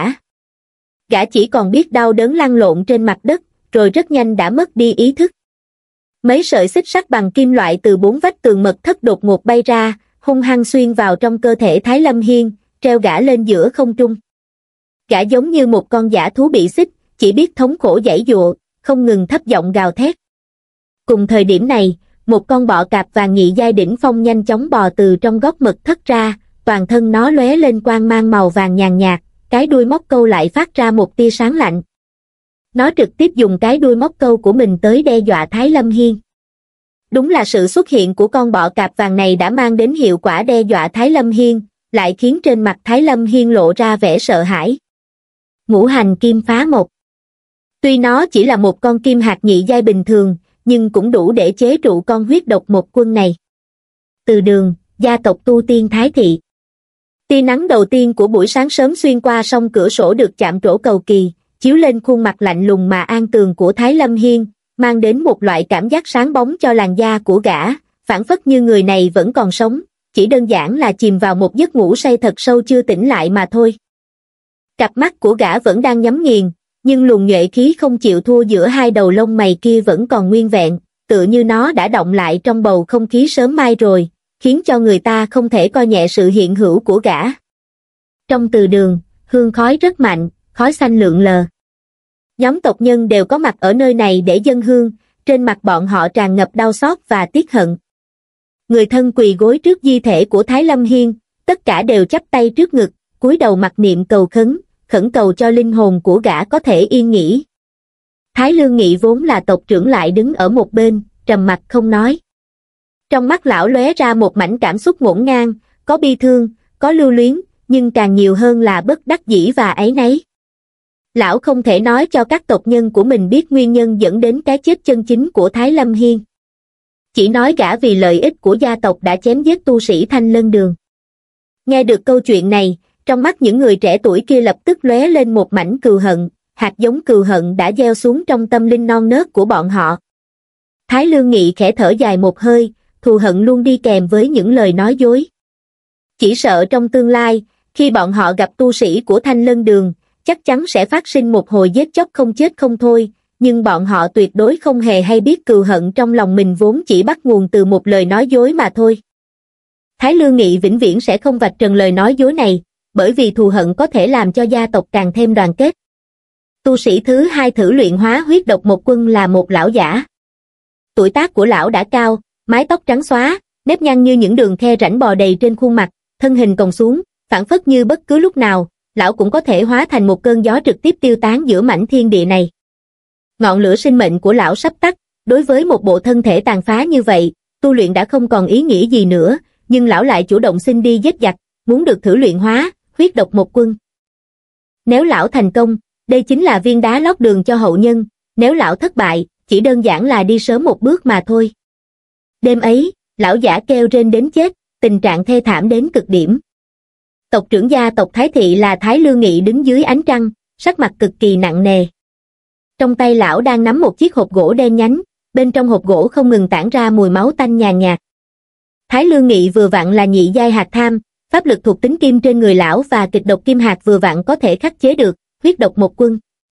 Gã chỉ còn biết đau đớn lăn lộn trên mặt đất, rồi rất nhanh đã mất đi ý thức. Mấy sợi xích sắt bằng kim loại từ bốn vách tường mật thất đột ngột bay ra, hung hăng xuyên vào trong cơ thể Thái Lâm Hiên, treo gã lên giữa không trung. Gã giống như một con dã thú bị xích, chỉ biết thống khổ giãy giụa, không ngừng thấp giọng gào thét. Cùng thời điểm này, một con bọ cạp vàng nhị giai đỉnh phong nhanh chóng bò từ trong góc mật thất ra, toàn thân nó lóe lên quang mang màu vàng nhàn nhạt, cái đuôi móc câu lại phát ra một tia sáng lạnh. Nó trực tiếp dùng cái đuôi móc câu của mình tới đe dọa Thái Lâm Hiên. Đúng là sự xuất hiện của con bọ cạp vàng này đã mang đến hiệu quả đe dọa Thái Lâm Hiên, lại khiến trên mặt Thái Lâm Hiên lộ ra vẻ sợ hãi. Ngũ hành kim phá một. Tuy nó chỉ là một con kim hạt nhị giai bình thường, nhưng cũng đủ để chế trụ con huyết độc một quân này. Từ đường, gia tộc tu tiên Thái Thị. Tia nắng đầu tiên của buổi sáng sớm xuyên qua song cửa sổ được chạm trổ cầu kỳ, chiếu lên khuôn mặt lạnh lùng mà an tường của Thái Lâm Hiên, mang đến một loại cảm giác sáng bóng cho làn da của gã, phảng phất như người này vẫn còn sống, chỉ đơn giản là chìm vào một giấc ngủ say thật sâu chưa tỉnh lại mà thôi. Cặp mắt của gã vẫn đang nhắm nghiền, nhưng luồng nhuệ khí không chịu thua giữa hai đầu lông mày kia vẫn còn nguyên vẹn, tựa như nó đã động lại trong bầu không khí sớm mai rồi, khiến cho người ta không thể coi nhẹ sự hiện hữu của gã. Trong từ đường, hương khói rất mạnh, khói xanh lượn lờ. Nhóm tộc nhân đều có mặt ở nơi này để dâng hương, trên mặt bọn họ tràn ngập đau xót và tiếc hận. Người thân quỳ gối trước di thể của Thái Lâm Hiên, tất cả đều chắp tay trước ngực, cúi đầu mặc niệm cầu khấn, khẩn cầu cho linh hồn của gã có thể yên nghỉ. Thái Lương Nghị vốn là tộc trưởng lại đứng ở một bên, trầm mặc không nói. Trong mắt lão lóe ra một mảnh cảm xúc ngổn ngang, có bi thương, có lưu luyến, nhưng càng nhiều hơn là bất đắc dĩ và áy náy. Lão không thể nói cho các tộc nhân của mình biết nguyên nhân dẫn đến cái chết chân chính của Thái Lâm Hiên. Chỉ nói gã vì lợi ích của gia tộc đã chém giết tu sĩ Thanh Lân Đường. Nghe được câu chuyện này, trong mắt những người trẻ tuổi kia lập tức lóe lên một mảnh cừu hận, hạt giống cừu hận đã gieo xuống trong tâm linh non nớt của bọn họ. Thái Lương Nghị khẽ thở dài một hơi, thù hận luôn đi kèm với những lời nói dối. Chỉ sợ trong tương lai, khi bọn họ gặp tu sĩ của Thanh Lân Đường, chắc chắn sẽ phát sinh một hồi giết chóc không chết không thôi, nhưng bọn họ tuyệt đối không hề hay biết cừu hận trong lòng mình vốn chỉ bắt nguồn từ một lời nói dối mà thôi. Thái Lương Nghị vĩnh viễn sẽ không vạch trần lời nói dối này, bởi vì thù hận có thể làm cho gia tộc càng thêm đoàn kết. Tu sĩ thứ hai thử luyện hóa huyết độc một quân là một lão giả. Tuổi tác của lão đã cao, mái tóc trắng xóa, nếp nhăn như những đường khe rãnh bò đầy trên khuôn mặt, thân hình còng xuống, phảng phất như bất cứ lúc nào, lão cũng có thể hóa thành một cơn gió trực tiếp tiêu tán giữa mảnh thiên địa này. Ngọn lửa sinh mệnh của lão sắp tắt, đối với một bộ thân thể tàn phá như vậy, tu luyện đã không còn ý nghĩa gì nữa, nhưng lão lại chủ động xin đi giết giặc, muốn được thử luyện hóa huyết độc một quân. Nếu lão thành công, đây chính là viên đá lót đường cho hậu nhân, nếu lão thất bại, chỉ đơn giản là đi sớm một bước mà thôi. Đêm ấy, lão giả kêu rên đến chết, tình trạng thê thảm đến cực điểm. Tộc trưởng gia tộc Thái Thị là Thái Lương Nghị đứng dưới ánh trăng, sắc mặt cực kỳ nặng nề. Trong tay lão đang nắm một chiếc hộp gỗ đen nhánh, bên trong hộp gỗ không ngừng tản ra mùi máu tanh nhàn nhạt. Thái Lương Nghị vừa vặn là nhị giai hạt tham, pháp lực thuộc tính kim trên người lão và kịch độc kim hạt vừa vặn có thể khắc chế được huyết độc một quân.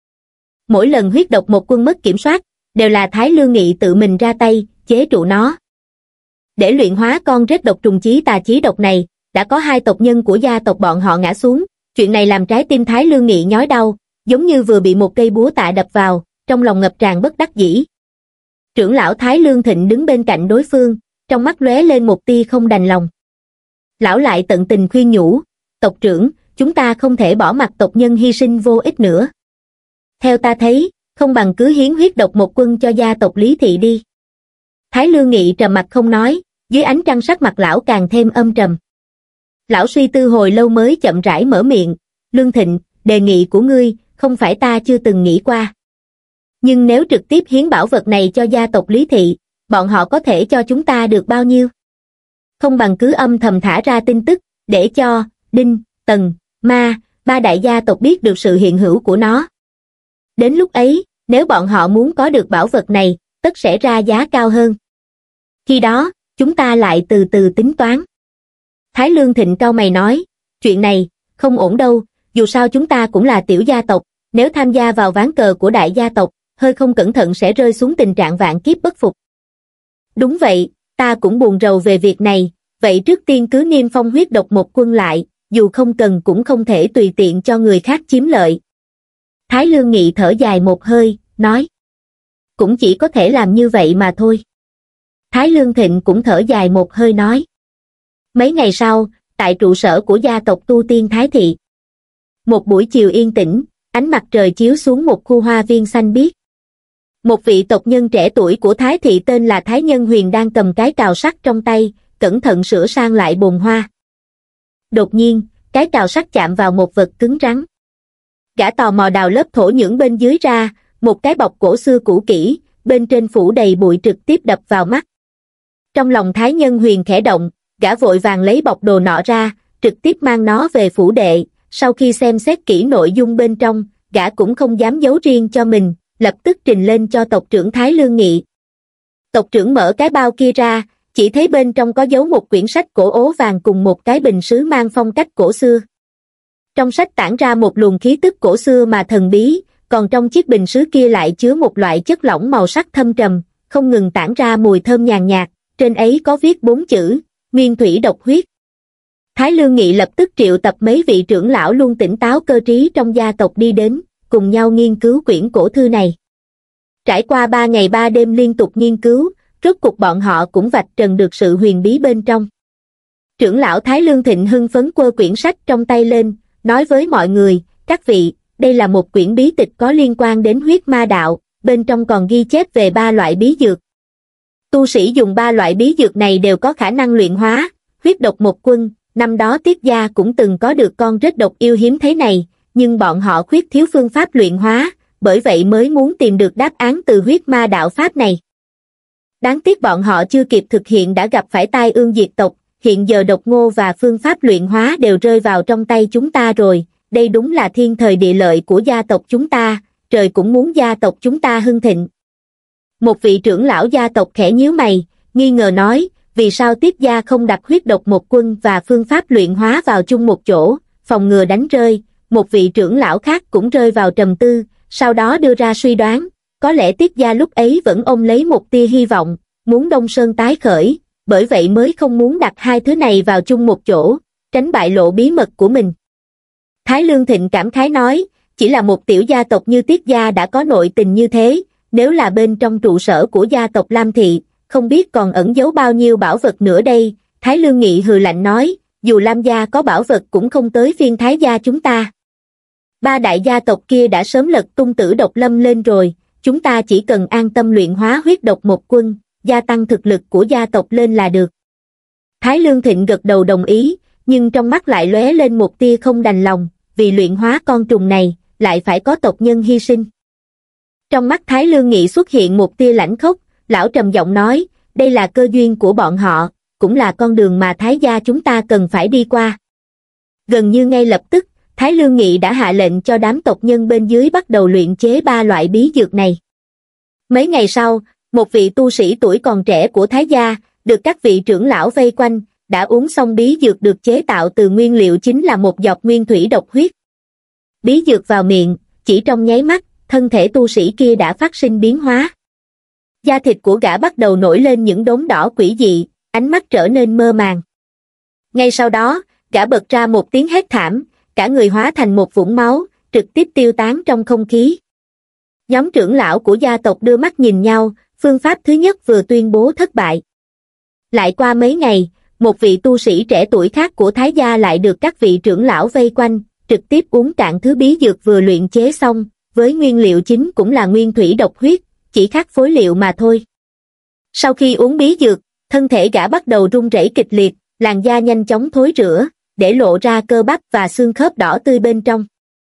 Mỗi lần huyết độc một quân mất kiểm soát, đều là Thái Lương Nghị tự mình ra tay, chế trụ nó. Để luyện hóa con rết độc trùng chí tà chí độc này, đã có hai tộc nhân của gia tộc bọn họ ngã xuống, chuyện này làm trái tim Thái Lương Nghị nhói đau, giống như vừa bị một cây búa tạ đập vào, trong lòng ngập tràn bất đắc dĩ. Trưởng lão Thái Lương Thịnh đứng bên cạnh đối phương, trong mắt lóe lên một tia không đành lòng. Lão lại tận tình khuyên nhủ, tộc trưởng, chúng ta không thể bỏ mặc tộc nhân hy sinh vô ích nữa. Theo ta thấy, không bằng cứ hiến huyết độc một quân cho gia tộc Lý Thị đi. Thái Lương Nghị trầm mặt không nói, dưới ánh trăng sắc mặt lão càng thêm âm trầm. Lão suy tư hồi lâu mới chậm rãi mở miệng, Lương Thịnh, đề nghị của ngươi, không phải ta chưa từng nghĩ qua. Nhưng nếu trực tiếp hiến bảo vật này cho gia tộc Lý Thị, bọn họ có thể cho chúng ta được bao nhiêu? Không bằng cứ âm thầm thả ra tin tức, để cho Đinh, Tần, Ma, ba đại gia tộc biết được sự hiện hữu của nó. Đến lúc ấy, nếu bọn họ muốn có được bảo vật này, tất sẽ ra giá cao hơn. Khi đó, chúng ta lại từ từ tính toán. Thái Lương Thịnh cau mày nói, chuyện này, không ổn đâu, dù sao chúng ta cũng là tiểu gia tộc, nếu tham gia vào ván cờ của đại gia tộc, hơi không cẩn thận sẽ rơi xuống tình trạng vạn kiếp bất phục. Đúng vậy, ta cũng buồn rầu về việc này, vậy trước tiên cứ niêm phong huyết độc một quân lại, dù không cần cũng không thể tùy tiện cho người khác chiếm lợi. Thái Lương Nghị thở dài một hơi, nói. cũng chỉ có thể làm như vậy mà thôi. Thái Lương Thịnh cũng thở dài một hơi nói. Mấy ngày sau, tại trụ sở của gia tộc Tu Tiên Thái Thị. Một buổi chiều yên tĩnh, ánh mặt trời chiếu xuống một khu hoa viên xanh biếc. Một vị tộc nhân trẻ tuổi của Thái Thị tên là Thái Nhân Huyền đang cầm cái cào sắt trong tay, cẩn thận sửa sang lại bồn hoa. Đột nhiên, cái cào sắt chạm vào một vật cứng rắn. Gã tò mò đào lớp thổ nhưỡng bên dưới ra, một cái bọc cổ xưa cũ kỹ, bên trên phủ đầy bụi trực tiếp đập vào mắt. Trong lòng Thái Nhân Huyền khẽ động, gã vội vàng lấy bọc đồ nọ ra, trực tiếp mang nó về phủ đệ. Sau khi xem xét kỹ nội dung bên trong, gã cũng không dám giấu riêng cho mình, lập tức trình lên cho tộc trưởng Thái Lương Nghị. Tộc trưởng mở cái bao kia ra, chỉ thấy bên trong có giấu một quyển sách cổ ố vàng cùng một cái bình sứ mang phong cách cổ xưa. Trong sách tản ra một luồng khí tức cổ xưa mà thần bí, còn trong chiếc bình sứ kia lại chứa một loại chất lỏng màu sắc thâm trầm, không ngừng tản ra mùi thơm nhàn nhạt, trên ấy có viết bốn chữ, nguyên thủy độc huyết. Thái Lương Nghị lập tức triệu tập mấy vị trưởng lão luôn tỉnh táo cơ trí trong gia tộc đi đến, cùng nhau nghiên cứu quyển cổ thư này. Trải qua ba ngày ba đêm liên tục nghiên cứu, rốt cuộc bọn họ cũng vạch trần được sự huyền bí bên trong. Trưởng lão Thái Lương Thịnh hưng phấn quơ quyển sách trong tay lên, nói với mọi người, các vị, đây là một quyển bí tịch có liên quan đến huyết ma đạo, bên trong còn ghi chép về ba loại bí dược. Tu sĩ dùng ba loại bí dược này đều có khả năng luyện hóa, huyết độc một quân, năm đó Tiết gia cũng từng có được con rết độc yêu hiếm thế này, nhưng bọn họ khuyết thiếu phương pháp luyện hóa, bởi vậy mới muốn tìm được đáp án từ huyết ma đạo pháp này. Đáng tiếc bọn họ chưa kịp thực hiện đã gặp phải tai ương diệt tộc, hiện giờ độc ngô và phương pháp luyện hóa đều rơi vào trong tay chúng ta rồi, đây đúng là thiên thời địa lợi của gia tộc chúng ta, trời cũng muốn gia tộc chúng ta hưng thịnh. Một vị trưởng lão gia tộc khẽ nhíu mày, nghi ngờ nói, vì sao Tiết gia không đặt huyết độc một quân và phương pháp luyện hóa vào chung một chỗ, phòng ngừa đánh rơi. Một vị trưởng lão khác cũng rơi vào trầm tư, sau đó đưa ra suy đoán, có lẽ Tiết gia lúc ấy vẫn ôm lấy một tia hy vọng, muốn Đông Sơn tái khởi, bởi vậy mới không muốn đặt hai thứ này vào chung một chỗ, tránh bại lộ bí mật của mình. Thái Lương Thịnh cảm khái nói, chỉ là một tiểu gia tộc như Tiết gia đã có nội tình như thế, nếu là bên trong trụ sở của gia tộc Lam Thị, không biết còn ẩn giấu bao nhiêu bảo vật nữa đây. Thái Lương Nghị hừ lạnh nói, dù Lam gia có bảo vật cũng không tới phiên Thái gia chúng ta. Ba đại gia tộc kia đã sớm lật tung tử độc lâm lên rồi, chúng ta chỉ cần an tâm luyện hóa huyết độc một quân, gia tăng thực lực của gia tộc lên là được. Thái Lương Thịnh gật đầu đồng ý, nhưng trong mắt lại lóe lên một tia không đành lòng, vì luyện hóa con trùng này, lại phải có tộc nhân hy sinh. Trong mắt Thái Lương Nghị xuất hiện một tia lãnh khốc, lão trầm giọng nói, đây là cơ duyên của bọn họ, cũng là con đường mà Thái gia chúng ta cần phải đi qua. Gần như ngay lập tức, Thái Lương Nghị đã hạ lệnh cho đám tộc nhân bên dưới bắt đầu luyện chế ba loại bí dược này. Mấy ngày sau, một vị tu sĩ tuổi còn trẻ của Thái gia, được các vị trưởng lão vây quanh, đã uống xong bí dược được chế tạo từ nguyên liệu chính là một giọt nguyên thủy độc huyết. Bí dược vào miệng, chỉ trong nháy mắt, thân thể tu sĩ kia đã phát sinh biến hóa. Da thịt của gã bắt đầu nổi lên những đốm đỏ quỷ dị, ánh mắt trở nên mơ màng. Ngay sau đó, gã bật ra một tiếng hét thảm, cả người hóa thành một vũng máu, trực tiếp tiêu tán trong không khí. Nhóm trưởng lão của gia tộc đưa mắt nhìn nhau, phương pháp thứ nhất vừa tuyên bố thất bại. Lại qua mấy ngày, một vị tu sĩ trẻ tuổi khác của Thái gia lại được các vị trưởng lão vây quanh, trực tiếp uống cạn thứ bí dược vừa luyện chế xong, với nguyên liệu chính cũng là nguyên thủy độc huyết, chỉ khác phối liệu mà thôi. Sau khi uống bí dược, thân thể gã bắt đầu run rẩy kịch liệt, làn da nhanh chóng thối rữa, để lộ ra cơ bắp và xương khớp đỏ tươi bên trong.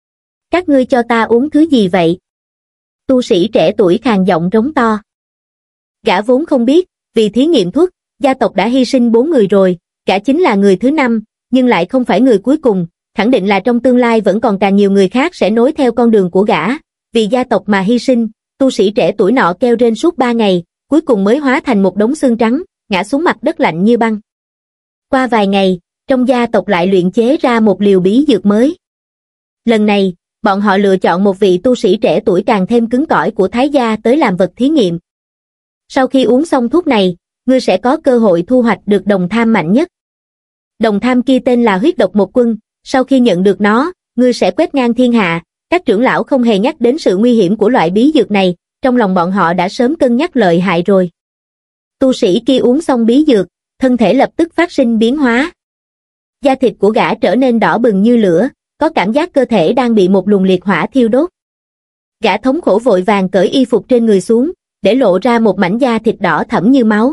Các ngươi cho ta uống thứ gì vậy? Tu sĩ trẻ tuổi khàn giọng rống to. Gã vốn không biết, vì thí nghiệm thuốc, gia tộc đã hy sinh bốn người rồi, gã chính là người thứ năm, nhưng lại không phải người cuối cùng, khẳng định là trong tương lai vẫn còn càng nhiều người khác sẽ nối theo con đường của gã. Vì gia tộc mà hy sinh, tu sĩ trẻ tuổi nọ kêu rên suốt ba ngày, cuối cùng mới hóa thành một đống xương trắng, ngã xuống mặt đất lạnh như băng. Qua vài ngày, trong gia tộc lại luyện chế ra một liều bí dược mới. Lần này, bọn họ lựa chọn một vị tu sĩ trẻ tuổi càng thêm cứng cỏi của Thái gia tới làm vật thí nghiệm. Sau khi uống xong thuốc này, ngươi sẽ có cơ hội thu hoạch được đồng tham mạnh nhất. Đồng tham kia tên là huyết độc một quân, sau khi nhận được nó, ngươi sẽ quét ngang thiên hạ. Các trưởng lão không hề nhắc đến sự nguy hiểm của loại bí dược này, trong lòng bọn họ đã sớm cân nhắc lợi hại rồi. Tu sĩ kia uống xong bí dược, thân thể lập tức phát sinh biến hóa. Da thịt của gã trở nên đỏ bừng như lửa, có cảm giác cơ thể đang bị một luồng liệt hỏa thiêu đốt. Gã thống khổ vội vàng cởi y phục trên người xuống, để lộ ra một mảnh da thịt đỏ thẫm như máu.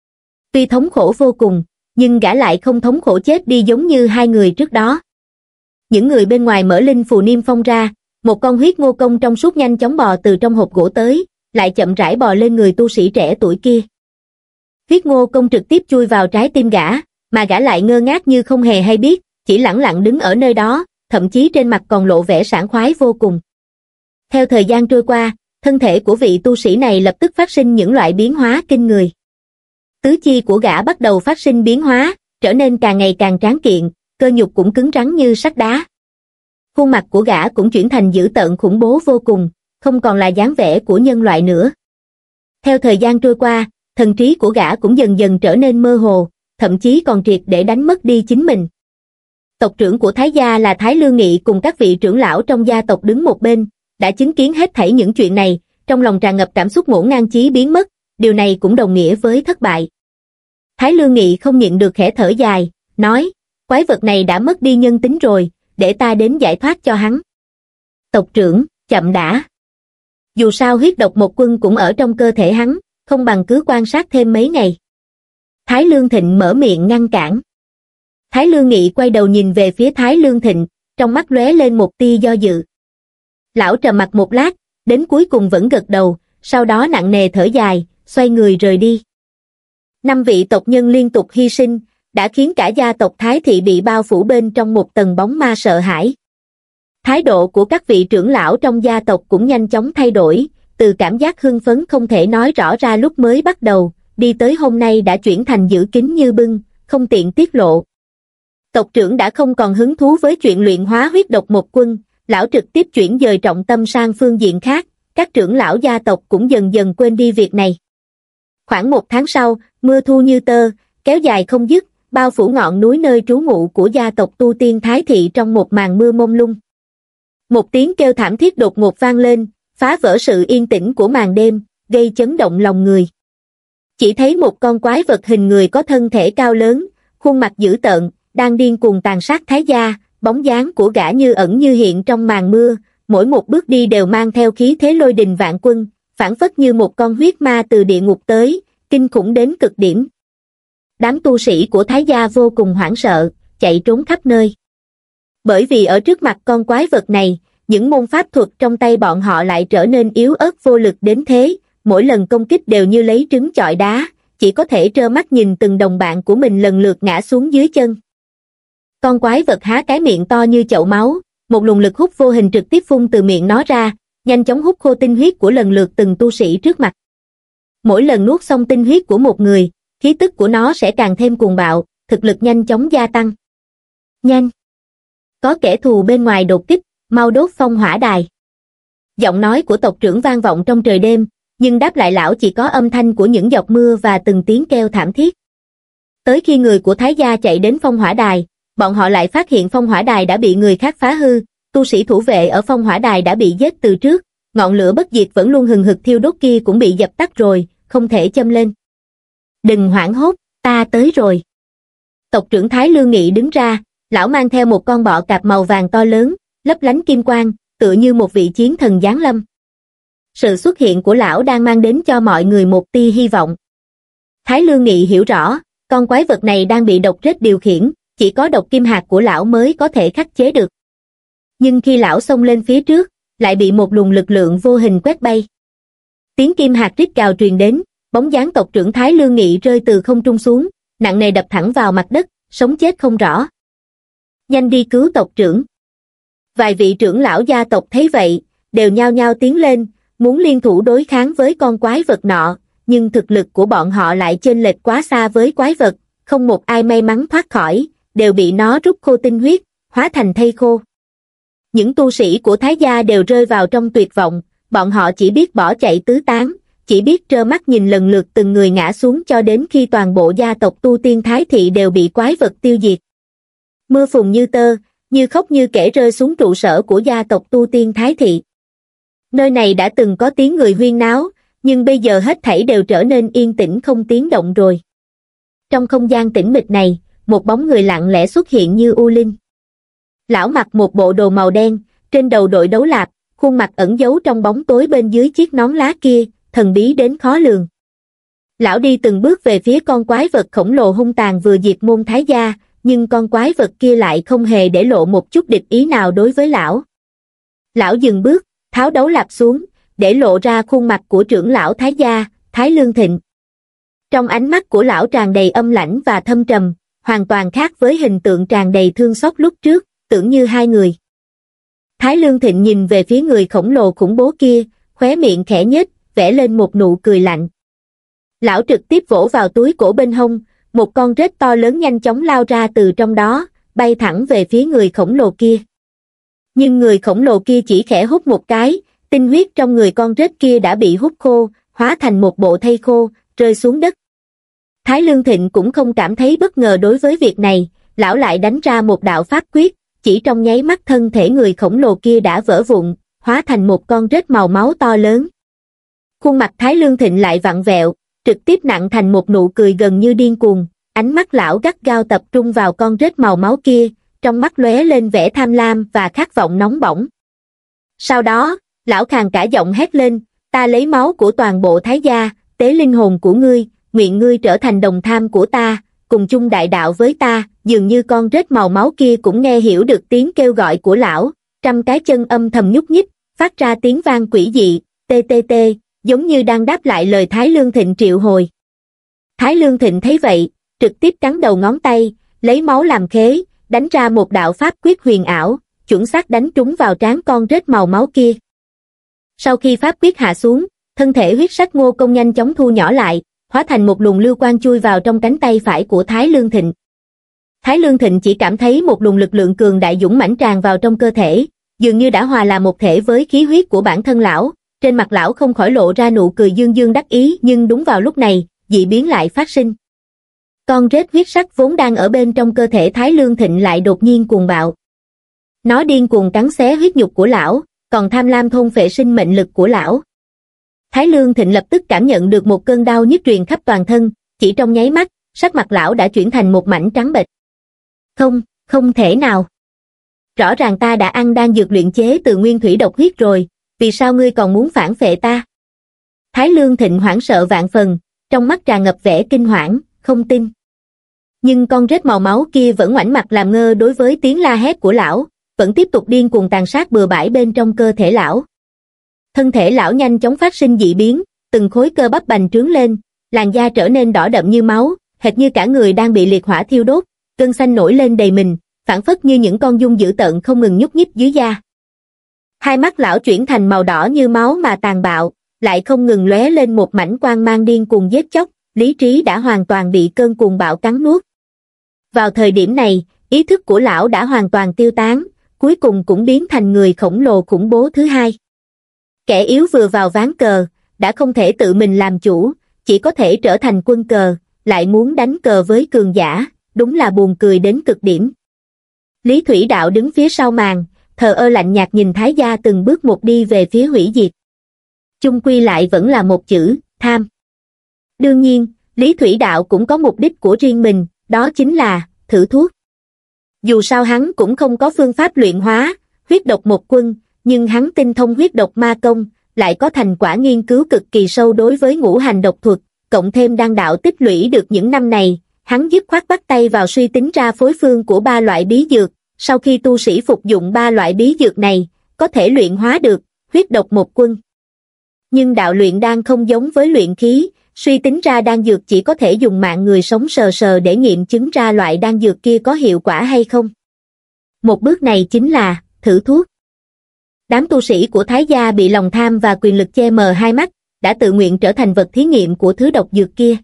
Tuy thống khổ vô cùng, nhưng gã lại không thống khổ chết đi giống như hai người trước đó. Những người bên ngoài mở linh phù niêm phong ra, một con huyết ngô công trong suốt nhanh chóng bò từ trong hộp gỗ tới, lại chậm rãi bò lên người tu sĩ trẻ tuổi kia. Huyết ngô công trực tiếp chui vào trái tim gã, mà gã lại ngơ ngác như không hề hay biết, chỉ lẳng lặng đứng ở nơi đó, thậm chí trên mặt còn lộ vẻ sảng khoái vô cùng. Theo thời gian trôi qua, thân thể của vị tu sĩ này lập tức phát sinh những loại biến hóa kinh người. Tứ chi của gã bắt đầu phát sinh biến hóa, trở nên càng ngày càng tráng kiện, cơ nhục cũng cứng rắn như sắt đá. Khuôn mặt của gã cũng chuyển thành dữ tợn khủng bố vô cùng, không còn là dáng vẻ của nhân loại nữa. Theo thời gian trôi qua, thần trí của gã cũng dần dần trở nên mơ hồ, thậm chí còn triệt để đánh mất đi chính mình. Tộc trưởng của Thái gia là Thái Lương Nghị cùng các vị trưởng lão trong gia tộc đứng một bên, đã chứng kiến hết thảy những chuyện này, trong lòng tràn ngập cảm xúc ngổn ngang chí biến mất, điều này cũng đồng nghĩa với thất bại. Thái Lương Nghị không nhịn được khẽ thở dài, nói, quái vật này đã mất đi nhân tính rồi, để ta đến giải thoát cho hắn. Tộc trưởng, chậm đã. Dù sao huyết độc một quân cũng ở trong cơ thể hắn, không bằng cứ quan sát thêm mấy ngày. Thái Lương Thịnh mở miệng ngăn cản. Thái Lương Nghị quay đầu nhìn về phía Thái Lương Thịnh, trong mắt lóe lên một tia do dự. Lão trầm mặt một lát, đến cuối cùng vẫn gật đầu, sau đó nặng nề thở dài, xoay người rời đi. Năm vị tộc nhân liên tục hy sinh, đã khiến cả gia tộc Thái Thị bị bao phủ bên trong một tầng bóng ma sợ hãi. Thái độ của các vị trưởng lão trong gia tộc cũng nhanh chóng thay đổi, từ cảm giác hưng phấn không thể nói rõ ra lúc mới bắt đầu, đi tới hôm nay đã chuyển thành giữ kín như bưng, không tiện tiết lộ. Tộc trưởng đã không còn hứng thú với chuyện luyện hóa huyết độc một quân, lão trực tiếp chuyển dời trọng tâm sang phương diện khác, các trưởng lão gia tộc cũng dần dần quên đi việc này. Khoảng một tháng sau, mưa thu như tơ, kéo dài không dứt, bao phủ ngọn núi nơi trú ngụ của gia tộc tu tiên Thái Thị trong một màn mưa mông lung. Một tiếng kêu thảm thiết đột ngột vang lên, phá vỡ sự yên tĩnh của màn đêm, gây chấn động lòng người. Chỉ thấy một con quái vật hình người có thân thể cao lớn, khuôn mặt dữ tợn, đang điên cuồng tàn sát Thái gia, bóng dáng của gã như ẩn như hiện trong màn mưa, mỗi một bước đi đều mang theo khí thế lôi đình vạn quân, phảng phất như một con huyết ma từ địa ngục tới, kinh khủng đến cực điểm. Đám tu sĩ của Thái gia vô cùng hoảng sợ, chạy trốn khắp nơi. Bởi vì ở trước mặt con quái vật này, những môn pháp thuật trong tay bọn họ lại trở nên yếu ớt vô lực đến thế, mỗi lần công kích đều như lấy trứng chọi đá, chỉ có thể trơ mắt nhìn từng đồng bạn của mình lần lượt ngã xuống dưới chân. Con quái vật há cái miệng to như chậu máu, một luồng lực hút vô hình trực tiếp phun từ miệng nó ra, nhanh chóng hút khô tinh huyết của lần lượt từng tu sĩ trước mặt. Mỗi lần nuốt xong tinh huyết của một người, khí tức của nó sẽ càng thêm cuồng bạo, thực lực nhanh chóng gia tăng. Nhanh! Có kẻ thù bên ngoài đột kích, mau đốt phong hỏa đài. Giọng nói của tộc trưởng vang vọng trong trời đêm, nhưng đáp lại lão chỉ có âm thanh của những giọt mưa và từng tiếng kêu thảm thiết. Tới khi người của Thái gia chạy đến phong hỏa đài, bọn họ lại phát hiện phong hỏa đài đã bị người khác phá hư, tu sĩ thủ vệ ở phong hỏa đài đã bị giết từ trước, ngọn lửa bất diệt vẫn luôn hừng hực thiêu đốt kia cũng bị dập tắt rồi, không thể châm lên. Đừng hoảng hốt, ta tới rồi. Tộc trưởng Thái Lương Nghị đứng ra, lão mang theo một con bọ cạp màu vàng to lớn, lấp lánh kim quang, tựa như một vị chiến thần giáng lâm. Sự xuất hiện của lão đang mang đến cho mọi người một tia hy vọng. Thái Lương Nghị hiểu rõ, con quái vật này đang bị độc rết điều khiển, chỉ có độc kim hạt của lão mới có thể khắc chế được. Nhưng khi lão xông lên phía trước, lại bị một luồng lực lượng vô hình quét bay. Tiếng kim hạt rít gào truyền đến, bóng dáng tộc trưởng Thái Lương Nghị rơi từ không trung xuống, nặng nề đập thẳng vào mặt đất, sống chết không rõ. Nhanh đi cứu tộc trưởng. Vài vị trưởng lão gia tộc thấy vậy, đều nhao nhao tiến lên, muốn liên thủ đối kháng với con quái vật nọ, nhưng thực lực của bọn họ lại chênh lệch quá xa với quái vật, không một ai may mắn thoát khỏi, đều bị nó rút khô tinh huyết, hóa thành thây khô. Những tu sĩ của Thái gia đều rơi vào trong tuyệt vọng, bọn họ chỉ biết bỏ chạy tứ tán, chỉ biết trơ mắt nhìn lần lượt từng người ngã xuống cho đến khi toàn bộ gia tộc tu tiên Thái Thị đều bị quái vật tiêu diệt. Mưa phùn như tơ, như khóc như kể rơi xuống trụ sở của gia tộc tu tiên Thái Thị. Nơi này đã từng có tiếng người huyên náo, nhưng bây giờ hết thảy đều trở nên yên tĩnh không tiếng động rồi. Trong không gian tĩnh mịch này, một bóng người lặng lẽ xuất hiện như u linh. Lão mặc một bộ đồ màu đen, trên đầu đội đấu lạp, khuôn mặt ẩn giấu trong bóng tối bên dưới chiếc nón lá kia, thần bí đến khó lường. Lão đi từng bước về phía con quái vật khổng lồ hung tàn vừa diệt môn Thái gia, nhưng con quái vật kia lại không hề để lộ một chút địch ý nào đối với lão. Lão dừng bước, tháo đấu lạp xuống, để lộ ra khuôn mặt của trưởng lão Thái gia, Thái Lương Thịnh. Trong ánh mắt của lão tràn đầy âm lãnh và thâm trầm, hoàn toàn khác với hình tượng tràn đầy thương xót lúc trước, tưởng như hai người. Thái Lương Thịnh nhìn về phía người khổng lồ khủng bố kia, khóe miệng khẽ nhếch, vẽ lên một nụ cười lạnh. Lão trực tiếp vỗ vào túi cổ bên hông, một con rết to lớn nhanh chóng lao ra từ trong đó, bay thẳng về phía người khổng lồ kia. Nhưng người khổng lồ kia chỉ khẽ hút một cái, tinh huyết trong người con rết kia đã bị hút khô, hóa thành một bộ thây khô, rơi xuống đất. Thái Lương Thịnh cũng không cảm thấy bất ngờ đối với việc này, lão lại đánh ra một đạo pháp quyết, chỉ trong nháy mắt thân thể người khổng lồ kia đã vỡ vụn, hóa thành một con rết màu máu to lớn. Khuôn mặt Thái Lương Thịnh lại vặn vẹo, trực tiếp nặn thành một nụ cười gần như điên cuồng, ánh mắt lão gắt gao tập trung vào con rết màu máu kia, trong mắt lóe lên vẻ tham lam và khát vọng nóng bỏng. Sau đó, lão khàn cả giọng hét lên, ta lấy máu của toàn bộ Thái gia, tế linh hồn của ngươi, nguyện ngươi trở thành đồng tham của ta, cùng chung đại đạo với ta. Dường như con rết màu máu kia cũng nghe hiểu được tiếng kêu gọi của lão, trăm cái chân âm thầm nhúc nhích, phát ra tiếng vang quỷ dị, tê tê tê, giống như đang đáp lại lời Thái Lương Thịnh triệu hồi. Thái Lương Thịnh thấy vậy, trực tiếp cắn đầu ngón tay, lấy máu làm khế, đánh ra một đạo pháp quyết huyền ảo, chuẩn xác đánh trúng vào trán con rết màu máu kia. Sau khi pháp quyết hạ xuống, thân thể huyết sắc Ngô Công nhanh chóng thu nhỏ lại, hóa thành một luồng lưu quang chui vào trong cánh tay phải của Thái Lương Thịnh. Thái Lương Thịnh chỉ cảm thấy một luồng lực lượng cường đại dũng mãnh tràn vào trong cơ thể, dường như đã hòa làm một thể với khí huyết của bản thân lão, trên mặt lão không khỏi lộ ra nụ cười dương dương đắc ý, nhưng đúng vào lúc này, dị biến lại phát sinh. Con rết huyết sắc vốn đang ở bên trong cơ thể Thái Lương Thịnh lại đột nhiên cuồng bạo. Nó điên cuồng cắn xé huyết nhục của lão, còn tham lam thôn phệ sinh mệnh lực của lão. Thái Lương Thịnh lập tức cảm nhận được một cơn đau nhức truyền khắp toàn thân, chỉ trong nháy mắt, sắc mặt lão đã chuyển thành một mảnh trắng bệch. Không, không thể nào. Rõ ràng ta đã ăn đan dược luyện chế từ nguyên thủy độc huyết rồi, vì sao ngươi còn muốn phản phệ ta? Thái Lương Thịnh hoảng sợ vạn phần, trong mắt tràn ngập vẻ kinh hoảng, không tin. Nhưng con rết màu máu kia vẫn ngoảnh mặt làm ngơ đối với tiếng la hét của lão, vẫn tiếp tục điên cuồng tàn sát bừa bãi bên trong cơ thể lão. Thân thể lão nhanh chóng phát sinh dị biến, từng khối cơ bắp bành trướng lên, làn da trở nên đỏ đậm như máu, hệt như cả người đang bị liệt hỏa thiêu đốt, gân xanh nổi lên đầy mình, phảng phất như những con giun dữ tợn không ngừng nhúc nhích dưới da. Hai mắt lão chuyển thành màu đỏ như máu mà tàn bạo, lại không ngừng lóe lên một mảnh quang mang điên cuồng giết chóc, lý trí đã hoàn toàn bị cơn cuồng bạo cắn nuốt. Vào thời điểm này, ý thức của lão đã hoàn toàn tiêu tán, cuối cùng cũng biến thành người khổng lồ khủng bố thứ hai. Kẻ yếu vừa vào ván cờ, đã không thể tự mình làm chủ, chỉ có thể trở thành quân cờ, lại muốn đánh cờ với cường giả, đúng là buồn cười đến cực điểm. Lý Thủy Đạo đứng phía sau màn, thờ ơ lạnh nhạt nhìn Thái gia từng bước một đi về phía hủy diệt. Chung quy lại vẫn là một chữ, tham. Đương nhiên, Lý Thủy Đạo cũng có mục đích của riêng mình, đó chính là thử thuốc. Dù sao hắn cũng không có phương pháp luyện hóa huyết độc một quân, nhưng hắn tinh thông huyết độc ma công, lại có thành quả nghiên cứu cực kỳ sâu đối với ngũ hành độc thuật, cộng thêm đan đạo tích lũy được những năm này, hắn dứt khoát bắt tay vào suy tính ra phối phương của ba loại bí dược. Sau khi tu sĩ phục dụng ba loại bí dược này, có thể luyện hóa được huyết độc một quân. Nhưng đạo luyện đan không giống với luyện khí, suy tính ra đan dược chỉ có thể dùng mạng người sống sờ sờ để nghiệm chứng ra loại đan dược kia có hiệu quả hay không. Một bước này chính là thử thuốc. Đám tu sĩ của Thái gia bị lòng tham và quyền lực che mờ hai mắt, đã tự nguyện trở thành vật thí nghiệm của thứ độc dược kia.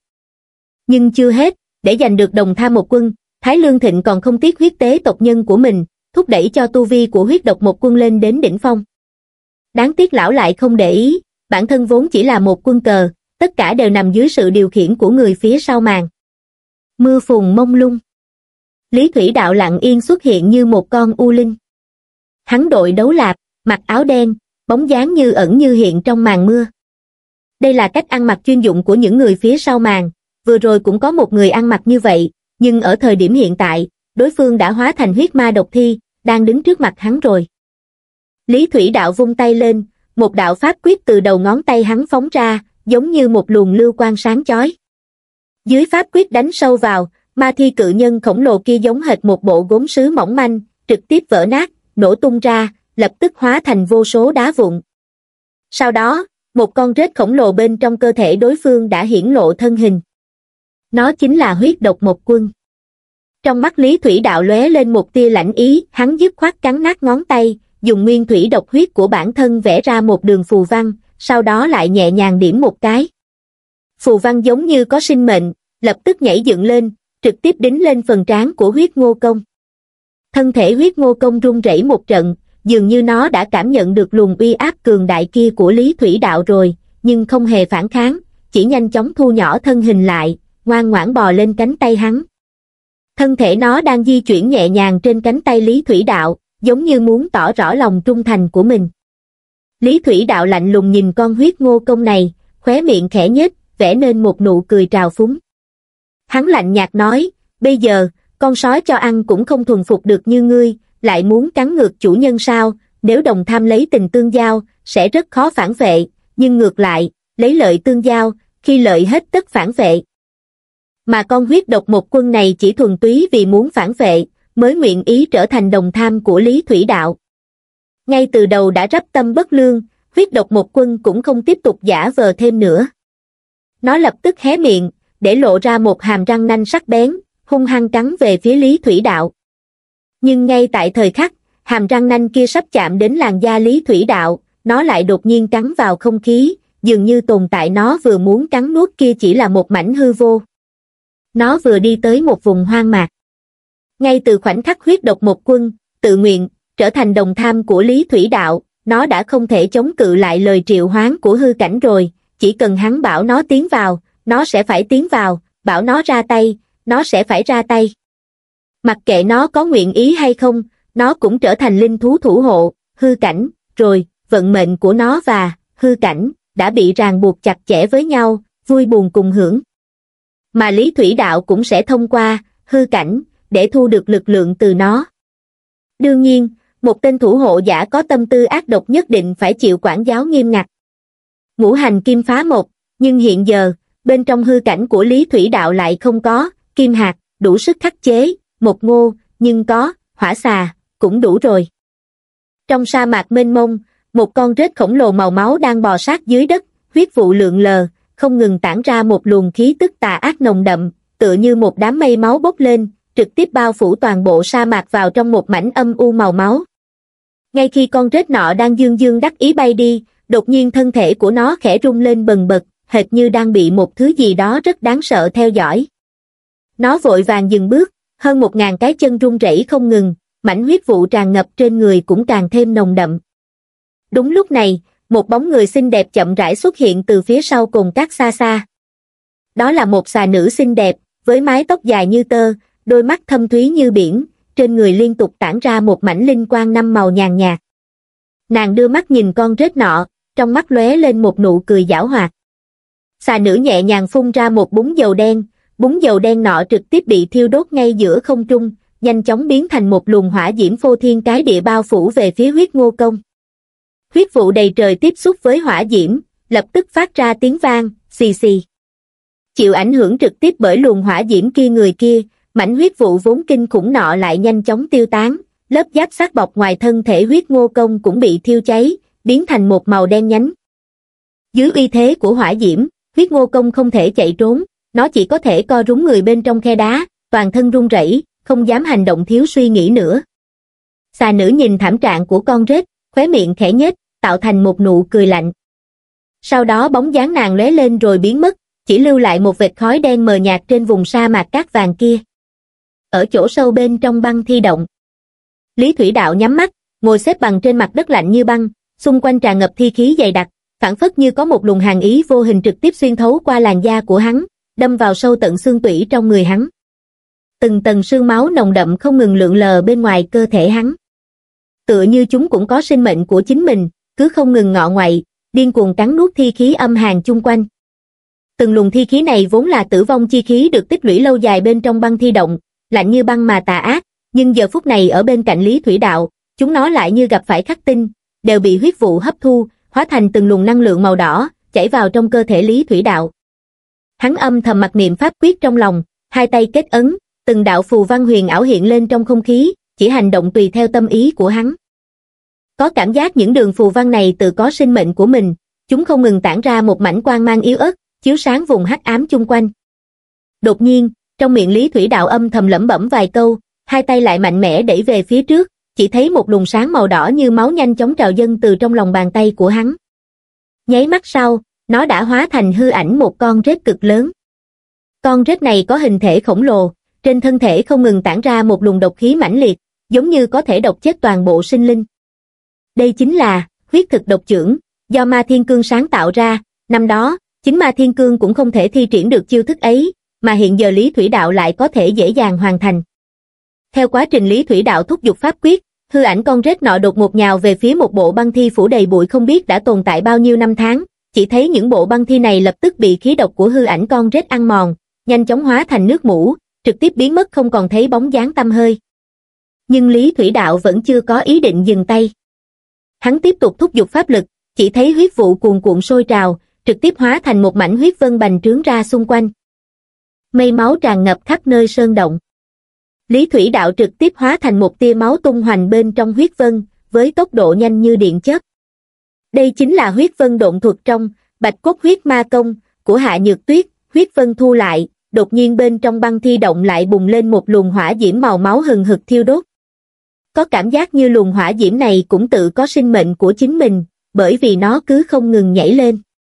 Nhưng chưa hết, để giành được đồng tham một quân, Thái Lương Thịnh còn không tiếc huyết tế tộc nhân của mình, thúc đẩy cho tu vi của huyết độc một quân lên đến đỉnh phong. Đáng tiếc lão lại không để ý, bản thân vốn chỉ là một quân cờ, tất cả đều nằm dưới sự điều khiển của người phía sau màn. Mưa phùn mông lung. Lý Thủy Đạo lặng yên xuất hiện như một con u linh. Hắn đội đấu lạp, mặc áo đen, bóng dáng như ẩn như hiện trong màn mưa. Đây là cách ăn mặc chuyên dụng của những người phía sau màn, vừa rồi cũng có một người ăn mặc như vậy, nhưng ở thời điểm hiện tại, đối phương đã hóa thành huyết ma độc thi, đang đứng trước mặt hắn rồi. Lý Thủy Đạo vung tay lên, một đạo pháp quyết từ đầu ngón tay hắn phóng ra, giống như một luồng lưu quang sáng chói. Dưới pháp quyết đánh sâu vào, ma thi cự nhân khổng lồ kia giống hệt một bộ gốm sứ mỏng manh, trực tiếp vỡ nát, nổ tung ra, lập tức hóa thành vô số đá vụn. Sau đó, một con rết khổng lồ bên trong cơ thể đối phương đã hiển lộ thân hình. Nó chính là huyết độc một quân. Trong mắt Lý Thủy Đạo lóe lên một tia lạnh ý, hắn dứt khoát cắn nát ngón tay, dùng nguyên thủy độc huyết của bản thân vẽ ra một đường phù văn, sau đó lại nhẹ nhàng điểm một cái. Phù văn giống như có sinh mệnh, lập tức nhảy dựng lên, trực tiếp đính lên phần trán của huyết ngô công. Thân thể huyết ngô công run rẩy một trận, dường như nó đã cảm nhận được luồng uy áp cường đại kia của Lý Thủy Đạo rồi, nhưng không hề phản kháng, chỉ nhanh chóng thu nhỏ thân hình lại, ngoan ngoãn bò lên cánh tay hắn. Thân thể nó đang di chuyển nhẹ nhàng trên cánh tay Lý Thủy Đạo, giống như muốn tỏ rõ lòng trung thành của mình. Lý Thủy Đạo lạnh lùng nhìn con huyết ngô công này, khóe miệng khẽ nhếch, vẽ nên một nụ cười trào phúng. Hắn lạnh nhạt nói, bây giờ, con sói cho ăn cũng không thuần phục được như ngươi, lại muốn cắn ngược chủ nhân sao, nếu đồng tham lấy tình tương giao, sẽ rất khó phản vệ, nhưng ngược lại, lấy lợi tương giao, khi lợi hết tất phản vệ. Mà con huyết độc một quân này chỉ thuần túy vì muốn phản vệ, mới nguyện ý trở thành đồng tham của Lý Thủy Đạo. Ngay từ đầu đã rắp tâm bất lương, huyết độc một quân cũng không tiếp tục giả vờ thêm nữa. Nó lập tức hé miệng, để lộ ra một hàm răng nanh sắc bén, hung hăng cắn về phía Lý Thủy Đạo. Nhưng ngay tại thời khắc, hàm răng nanh kia sắp chạm đến làn da Lý Thủy Đạo, nó lại đột nhiên cắn vào không khí, dường như tồn tại nó vừa muốn cắn nuốt kia chỉ là một mảnh hư vô. Nó vừa đi tới một vùng hoang mạc. Ngay từ khoảnh khắc huyết độc một quân, tự nguyện, trở thành đồng tham của Lý Thủy Đạo, nó đã không thể chống cự lại lời triệu hoán của hư cảnh rồi, chỉ cần hắn bảo nó tiến vào, nó sẽ phải tiến vào, bảo nó ra tay, nó sẽ phải ra tay. Mặc kệ nó có nguyện ý hay không, nó cũng trở thành linh thú thủ hộ, hư cảnh, rồi, vận mệnh của nó và hư cảnh đã bị ràng buộc chặt chẽ với nhau, vui buồn cùng hưởng. Mà Lý Thủy Đạo cũng sẽ thông qua hư cảnh để thu được lực lượng từ nó. Đương nhiên, một tên thủ hộ giả có tâm tư ác độc nhất định phải chịu quản giáo nghiêm ngặt. Ngũ hành kim phá một, nhưng hiện giờ, bên trong hư cảnh của Lý Thủy Đạo lại không có kim hạt, đủ sức khắc chế, một ngô, nhưng có hỏa xà, cũng đủ rồi. Trong sa mạc mênh mông, một con rết khổng lồ màu máu đang bò sát dưới đất, huyết vụ lượn lờ, không ngừng tản ra một luồng khí tức tà ác nồng đậm, tựa như một đám mây máu bốc lên, trực tiếp bao phủ toàn bộ sa mạc vào trong một mảnh âm u màu máu. Ngay khi con rết nọ đang dương dương đắc ý bay đi, đột nhiên thân thể của nó khẽ rung lên bần bật, hệt như đang bị một thứ gì đó rất đáng sợ theo dõi. Nó vội vàng dừng bước, hơn một ngàn cái chân run rẩy không ngừng, mảnh huyết vụ tràn ngập trên người cũng càng thêm nồng đậm. Đúng lúc này, một bóng người xinh đẹp chậm rãi xuất hiện từ phía sau cồn cát xa xa. Đó là một xà nữ xinh đẹp, với mái tóc dài như tơ, đôi mắt thâm thúy như biển, trên người liên tục tản ra một mảnh linh quang năm màu nhàn nhạt. Nàng đưa mắt nhìn con rết nọ, trong mắt lóe lên một nụ cười giảo hoạt. Xà nữ nhẹ nhàng phun ra một búng dầu đen, búng dầu đen nọ trực tiếp bị thiêu đốt ngay giữa không trung, nhanh chóng biến thành một luồng hỏa diễm phô thiên cái địa bao phủ về phía huyết ngô công. Huyết vụ đầy trời tiếp xúc với hỏa diễm, lập tức phát ra tiếng vang, xì xì. Chịu ảnh hưởng trực tiếp bởi luồng hỏa diễm kia người kia, mảnh huyết vụ vốn kinh khủng nọ lại nhanh chóng tiêu tán, lớp giáp sát bọc ngoài thân thể huyết ngô công cũng bị thiêu cháy, biến thành một màu đen nhánh. Dưới uy thế của hỏa diễm, huyết ngô công không thể chạy trốn, nó chỉ có thể co rúm người bên trong khe đá, toàn thân run rẩy, không dám hành động thiếu suy nghĩ nữa. Xà nữ nhìn thảm trạng của con rết, khóe miệng khẽ nhếch, tạo thành một nụ cười lạnh. Sau đó bóng dáng nàng lóe lên rồi biến mất, chỉ lưu lại một vệt khói đen mờ nhạt trên vùng sa mạc cát vàng kia. Ở chỗ sâu bên trong băng thi động, Lý Thủy Đạo nhắm mắt, ngồi xếp bằng trên mặt đất lạnh như băng, xung quanh tràn ngập thi khí dày đặc, phảng phất như có một luồng hàn ý vô hình trực tiếp xuyên thấu qua làn da của hắn, đâm vào sâu tận xương tủy trong người hắn. Từng tầng sương máu nồng đậm không ngừng lượn lờ bên ngoài cơ thể hắn. Tựa như chúng cũng có sinh mệnh của chính mình, cứ không ngừng ngọ ngoậy, điên cuồng cắn nuốt thi khí âm hàn chung quanh. Từng luồng thi khí này vốn là tử vong chi khí được tích lũy lâu dài bên trong băng thi động, lạnh như băng mà tà ác, nhưng giờ phút này ở bên cạnh Lý Thủy Đạo, chúng nó lại như gặp phải khắc tinh, đều bị huyết vụ hấp thu, hóa thành từng luồng năng lượng màu đỏ, chảy vào trong cơ thể Lý Thủy Đạo. Hắn âm thầm mặc niệm pháp quyết trong lòng, hai tay kết ấn, từng đạo phù văn huyền ảo hiện lên trong không khí, chỉ hành động tùy theo tâm ý của hắn. Có cảm giác những đường phù văn này tự có sinh mệnh của mình, chúng không ngừng tản ra một mảnh quang mang yếu ớt, chiếu sáng vùng hắc ám chung quanh. Đột nhiên, trong miệng Lý Thủy Đạo âm thầm lẩm bẩm vài câu, hai tay lại mạnh mẽ đẩy về phía trước, chỉ thấy một luồng sáng màu đỏ như máu nhanh chóng trào dâng từ trong lòng bàn tay của hắn. Nháy mắt sau, nó đã hóa thành hư ảnh một con rết cực lớn. Con rết này có hình thể khổng lồ, trên thân thể không ngừng tản ra một luồng độc khí mãnh liệt, giống như có thể độc chết toàn bộ sinh linh. Đây chính là huyết thực độc chưởng, do Ma Thiên Cương sáng tạo ra. Năm đó, chính Ma Thiên Cương cũng không thể thi triển được chiêu thức ấy, mà hiện giờ Lý Thủy Đạo lại có thể dễ dàng hoàn thành. Theo quá trình Lý Thủy Đạo thúc giục pháp quyết, hư ảnh con rết nọ đột ngột nhào về phía một bộ băng thi phủ đầy bụi không biết đã tồn tại bao nhiêu năm tháng, chỉ thấy những bộ băng thi này lập tức bị khí độc của hư ảnh con rết ăn mòn, nhanh chóng hóa thành nước mủ, trực tiếp biến mất không còn thấy bóng dáng tăm hơi. Nhưng Lý Thủy Đạo vẫn chưa có ý định dừng tay. Hắn tiếp tục thúc giục pháp lực, chỉ thấy huyết vụ cuồn cuộn sôi trào, trực tiếp hóa thành một mảnh huyết vân bành trướng ra xung quanh. Mây máu tràn ngập khắp nơi sơn động. Lý Thủy Đạo trực tiếp hóa thành một tia máu tung hoành bên trong huyết vân, với tốc độ nhanh như điện chớp. Đây chính là huyết vân độn thuật trong Bạch Cốt Huyết Ma Công của Hạ Nhược Tuyết. Huyết vân thu lại, đột nhiên bên trong băng thi động lại bùng lên một luồng hỏa diễm màu máu hừng hực thiêu đốt. Có cảm giác như luồng hỏa diễm này cũng tự có sinh mệnh của chính mình, bởi vì nó cứ không ngừng nhảy lên.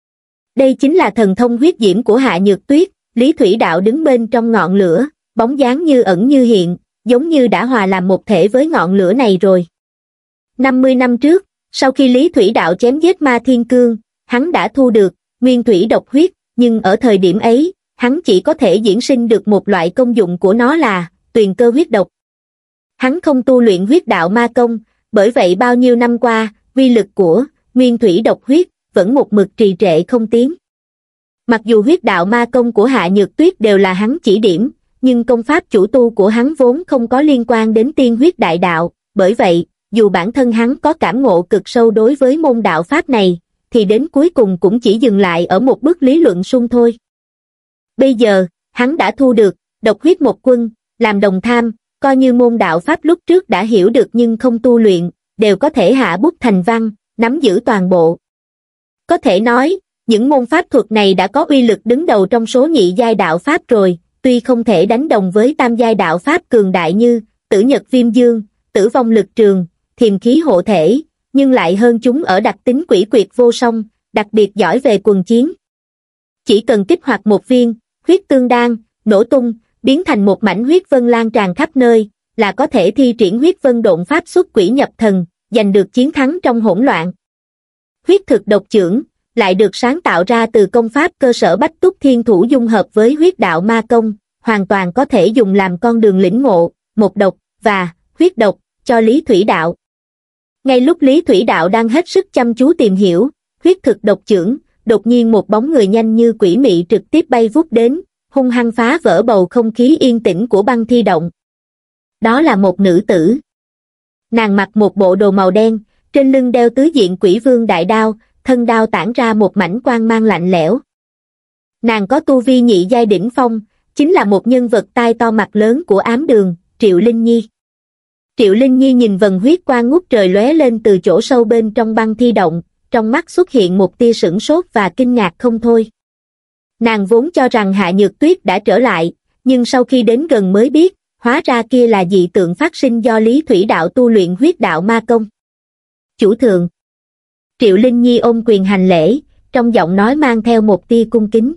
Đây chính là thần thông huyết diễm của Hạ Nhược Tuyết. Lý Thủy Đạo đứng bên trong ngọn lửa, bóng dáng như ẩn như hiện, giống như đã hòa làm một thể với ngọn lửa này rồi. năm mươi năm trước, sau khi Lý Thủy Đạo chém giết Ma Thiên Cương, hắn đã thu được nguyên thủy độc huyết, nhưng ở thời điểm ấy, hắn chỉ có thể diễn sinh được một loại công dụng của nó là tuyền cơ huyết độc. Hắn không tu luyện huyết đạo ma công, bởi vậy bao nhiêu năm qua, uy lực của nguyên thủy độc huyết vẫn một mực trì trệ không tiến. Mặc dù huyết đạo ma công của Hạ Nhược Tuyết đều là hắn chỉ điểm, nhưng công pháp chủ tu của hắn vốn không có liên quan đến tiên huyết đại đạo, bởi vậy, dù bản thân hắn có cảm ngộ cực sâu đối với môn đạo pháp này, thì đến cuối cùng cũng chỉ dừng lại ở một bước lý luận suông thôi. Bây giờ, hắn đã thu được độc huyết một quân, làm đồng tham, coi như môn đạo pháp lúc trước đã hiểu được nhưng không tu luyện, đều có thể hạ bút thành văn, nắm giữ toàn bộ. Có thể nói, những môn pháp thuật này đã có uy lực đứng đầu trong số nhị giai đạo pháp rồi, tuy không thể đánh đồng với tam giai đạo pháp cường đại như Tử Nhật Viêm Dương, Tử Vong Lực Trường, Thiềm Khí Hộ Thể, nhưng lại hơn chúng ở đặc tính quỷ quyệt vô song, đặc biệt giỏi về quần chiến. Chỉ cần kích hoạt một viên huyết tương đan, nổ tung, biến thành một mảnh huyết vân lan tràn khắp nơi, là có thể thi triển huyết vân độn pháp xuất quỷ nhập thần, giành được chiến thắng trong hỗn loạn. Huyết thực độc chưởng lại được sáng tạo ra từ công pháp cơ sở Bách Túc Thiên Thủ dung hợp với huyết đạo ma công, hoàn toàn có thể dùng làm con đường lĩnh ngộ một độc và huyết độc cho Lý Thủy Đạo. Ngay lúc Lý Thủy Đạo đang hết sức chăm chú tìm hiểu huyết thực độc chưởng, đột nhiên một bóng người nhanh như quỷ mị trực tiếp bay vút đến, hung hăng phá vỡ bầu không khí yên tĩnh của băng thi động. Đó là một nữ tử. Nàng mặc một bộ đồ màu đen, trên lưng đeo tứ diện quỷ vương đại đao, thân đao tản ra một mảnh quang mang lạnh lẽo. Nàng có tu vi nhị giai đỉnh phong, chính là một nhân vật tai to mặt lớn của ám đường, Triệu Linh Nhi. Triệu Linh Nhi nhìn vầng huyết quang ngút trời lóe lên từ chỗ sâu bên trong băng thi động, trong mắt xuất hiện một tia sửng sốt và kinh ngạc không thôi. Nàng vốn cho rằng Hạ Nhược Tuyết đã trở lại, nhưng sau khi đến gần mới biết, hóa ra kia là dị tượng phát sinh do Lý Thủy Đạo tu luyện huyết đạo ma công. Chủ thượng. Triệu Linh Nhi ôm quyền hành lễ, trong giọng nói mang theo một tia cung kính.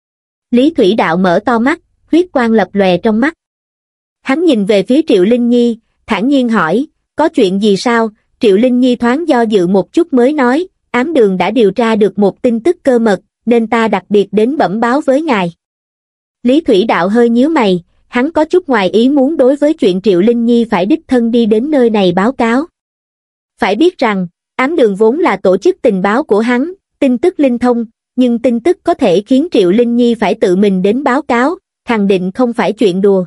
Lý Thủy Đạo mở to mắt, huyết quang lập lòe trong mắt. Hắn nhìn về phía Triệu Linh Nhi, thản nhiên hỏi, có chuyện gì sao? Triệu Linh Nhi thoáng do dự một chút mới nói, ám đường đã điều tra được một tin tức cơ mật, nên ta đặc biệt đến bẩm báo với ngài. Lý Thủy Đạo hơi nhíu mày, hắn có chút ngoài ý muốn đối với chuyện Triệu Linh Nhi phải đích thân đi đến nơi này báo cáo. Phải biết rằng, Ám đường vốn là tổ chức tình báo của hắn, tin tức linh thông, nhưng tin tức có thể khiến Triệu Linh Nhi phải tự mình đến báo cáo, khẳng định không phải chuyện đùa.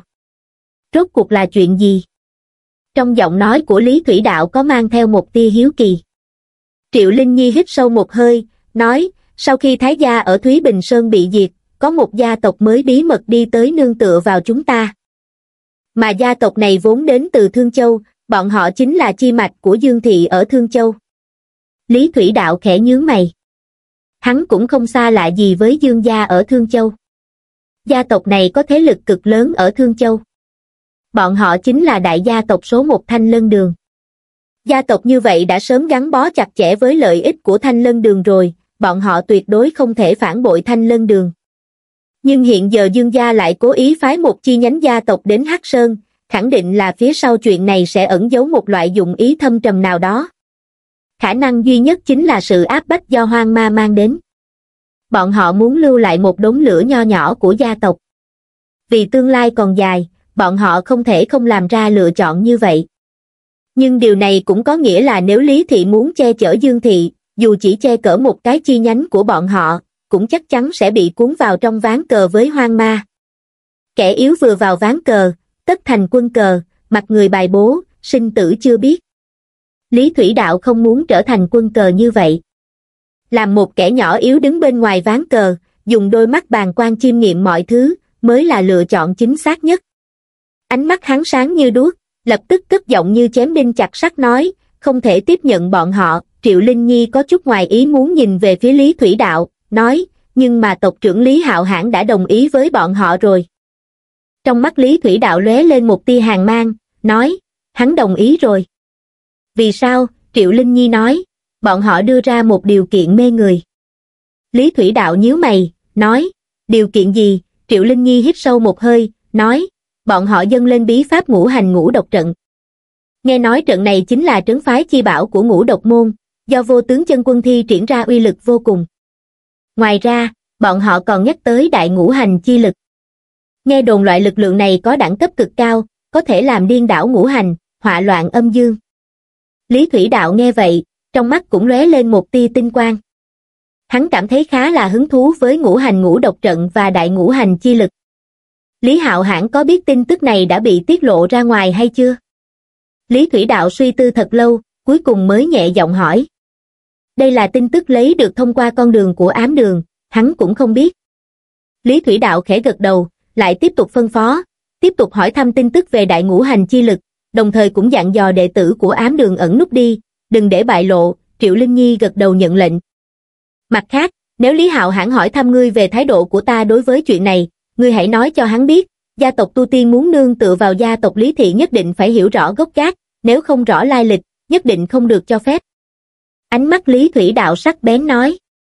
Rốt cuộc là chuyện gì? Trong giọng nói của Lý Thủy Đạo có mang theo một tia hiếu kỳ. Triệu Linh Nhi hít sâu một hơi, nói, sau khi Thái gia ở Thúy Bình Sơn bị diệt, có một gia tộc mới bí mật đi tới nương tựa vào chúng ta. Mà gia tộc này vốn đến từ Thương Châu, bọn họ chính là chi mạch của Dương Thị ở Thương Châu. Lý Thủy Đạo khẽ nhướng mày. Hắn cũng không xa lạ gì với Dương gia ở Thương Châu. Gia tộc này có thế lực cực lớn ở Thương Châu. Bọn họ chính là đại gia tộc số một Thanh Lân Đường. Gia tộc như vậy đã sớm gắn bó chặt chẽ với lợi ích của Thanh Lân Đường rồi, bọn họ tuyệt đối không thể phản bội Thanh Lân Đường. Nhưng hiện giờ Dương gia lại cố ý phái một chi nhánh gia tộc đến Hắc Sơn, khẳng định là phía sau chuyện này sẽ ẩn giấu một loại dụng ý thâm trầm nào đó. Khả năng duy nhất chính là sự áp bách do hoang ma mang đến. Bọn họ muốn lưu lại một đống lửa nho nhỏ của gia tộc. Vì tương lai còn dài, bọn họ không thể không làm ra lựa chọn như vậy. Nhưng điều này cũng có nghĩa là nếu Lý Thị muốn che chở Dương Thị, dù chỉ che cỡ một cái chi nhánh của bọn họ, cũng chắc chắn sẽ bị cuốn vào trong ván cờ với hoang ma. Kẻ yếu vừa vào ván cờ, tất thành quân cờ, mặt người bài bố, sinh tử chưa biết. Lý Thủy Đạo không muốn trở thành quân cờ như vậy. Làm một kẻ nhỏ yếu đứng bên ngoài ván cờ, dùng đôi mắt bàng quan chiêm nghiệm mọi thứ, mới là lựa chọn chính xác nhất. Ánh mắt hắn sáng như đuốc, lập tức cất giọng như chém đinh chặt sắt nói, không thể tiếp nhận bọn họ. Triệu Linh Nhi có chút ngoài ý muốn nhìn về phía Lý Thủy Đạo, nói, nhưng mà tộc trưởng Lý Hạo Hãn đã đồng ý với bọn họ rồi. Trong mắt Lý Thủy Đạo lóe lên một tia hàn mang, nói, hắn đồng ý rồi. Vì sao? Triệu Linh Nhi nói, bọn họ đưa ra một điều kiện mê người. Lý Thủy Đạo nhíu mày, nói, điều kiện gì? Triệu Linh Nhi hít sâu một hơi, nói, bọn họ dâng lên bí pháp ngũ hành ngũ độc trận. Nghe nói trận này chính là trấn phái chi bảo của ngũ độc môn, do vô tướng chân quân thi triển ra uy lực vô cùng. Ngoài ra, bọn họ còn nhắc tới đại ngũ hành chi lực. Nghe đồn loại lực lượng này có đẳng cấp cực cao, có thể làm điên đảo ngũ hành, họa loạn âm dương. Lý Thủy Đạo nghe vậy, trong mắt cũng lóe lên một tia tinh quang. Hắn cảm thấy khá là hứng thú với ngũ hành ngũ độc trận và đại ngũ hành chi lực. Lý Hạo Hãn có biết tin tức này đã bị tiết lộ ra ngoài hay chưa? Lý Thủy Đạo suy tư thật lâu, cuối cùng mới nhẹ giọng hỏi. Đây là tin tức lấy được thông qua con đường của ám đường, hắn cũng không biết. Lý Thủy Đạo khẽ gật đầu, lại tiếp tục phân phó, tiếp tục hỏi thăm tin tức về đại ngũ hành chi lực, đồng thời cũng dặn dò đệ tử của ám đường ẩn núp đi, đừng để bại lộ. Triệu Linh Nhi gật đầu nhận lệnh. Mặt khác, nếu Lý Hạo Hãn hỏi thăm ngươi về thái độ của ta đối với chuyện này, ngươi hãy nói cho hắn biết, gia tộc Tu Tiên muốn nương tựa vào gia tộc Lý Thị nhất định phải hiểu rõ gốc gác, nếu không rõ lai lịch, nhất định không được cho phép. Ánh mắt Lý Thủy Đạo sắc bén nói.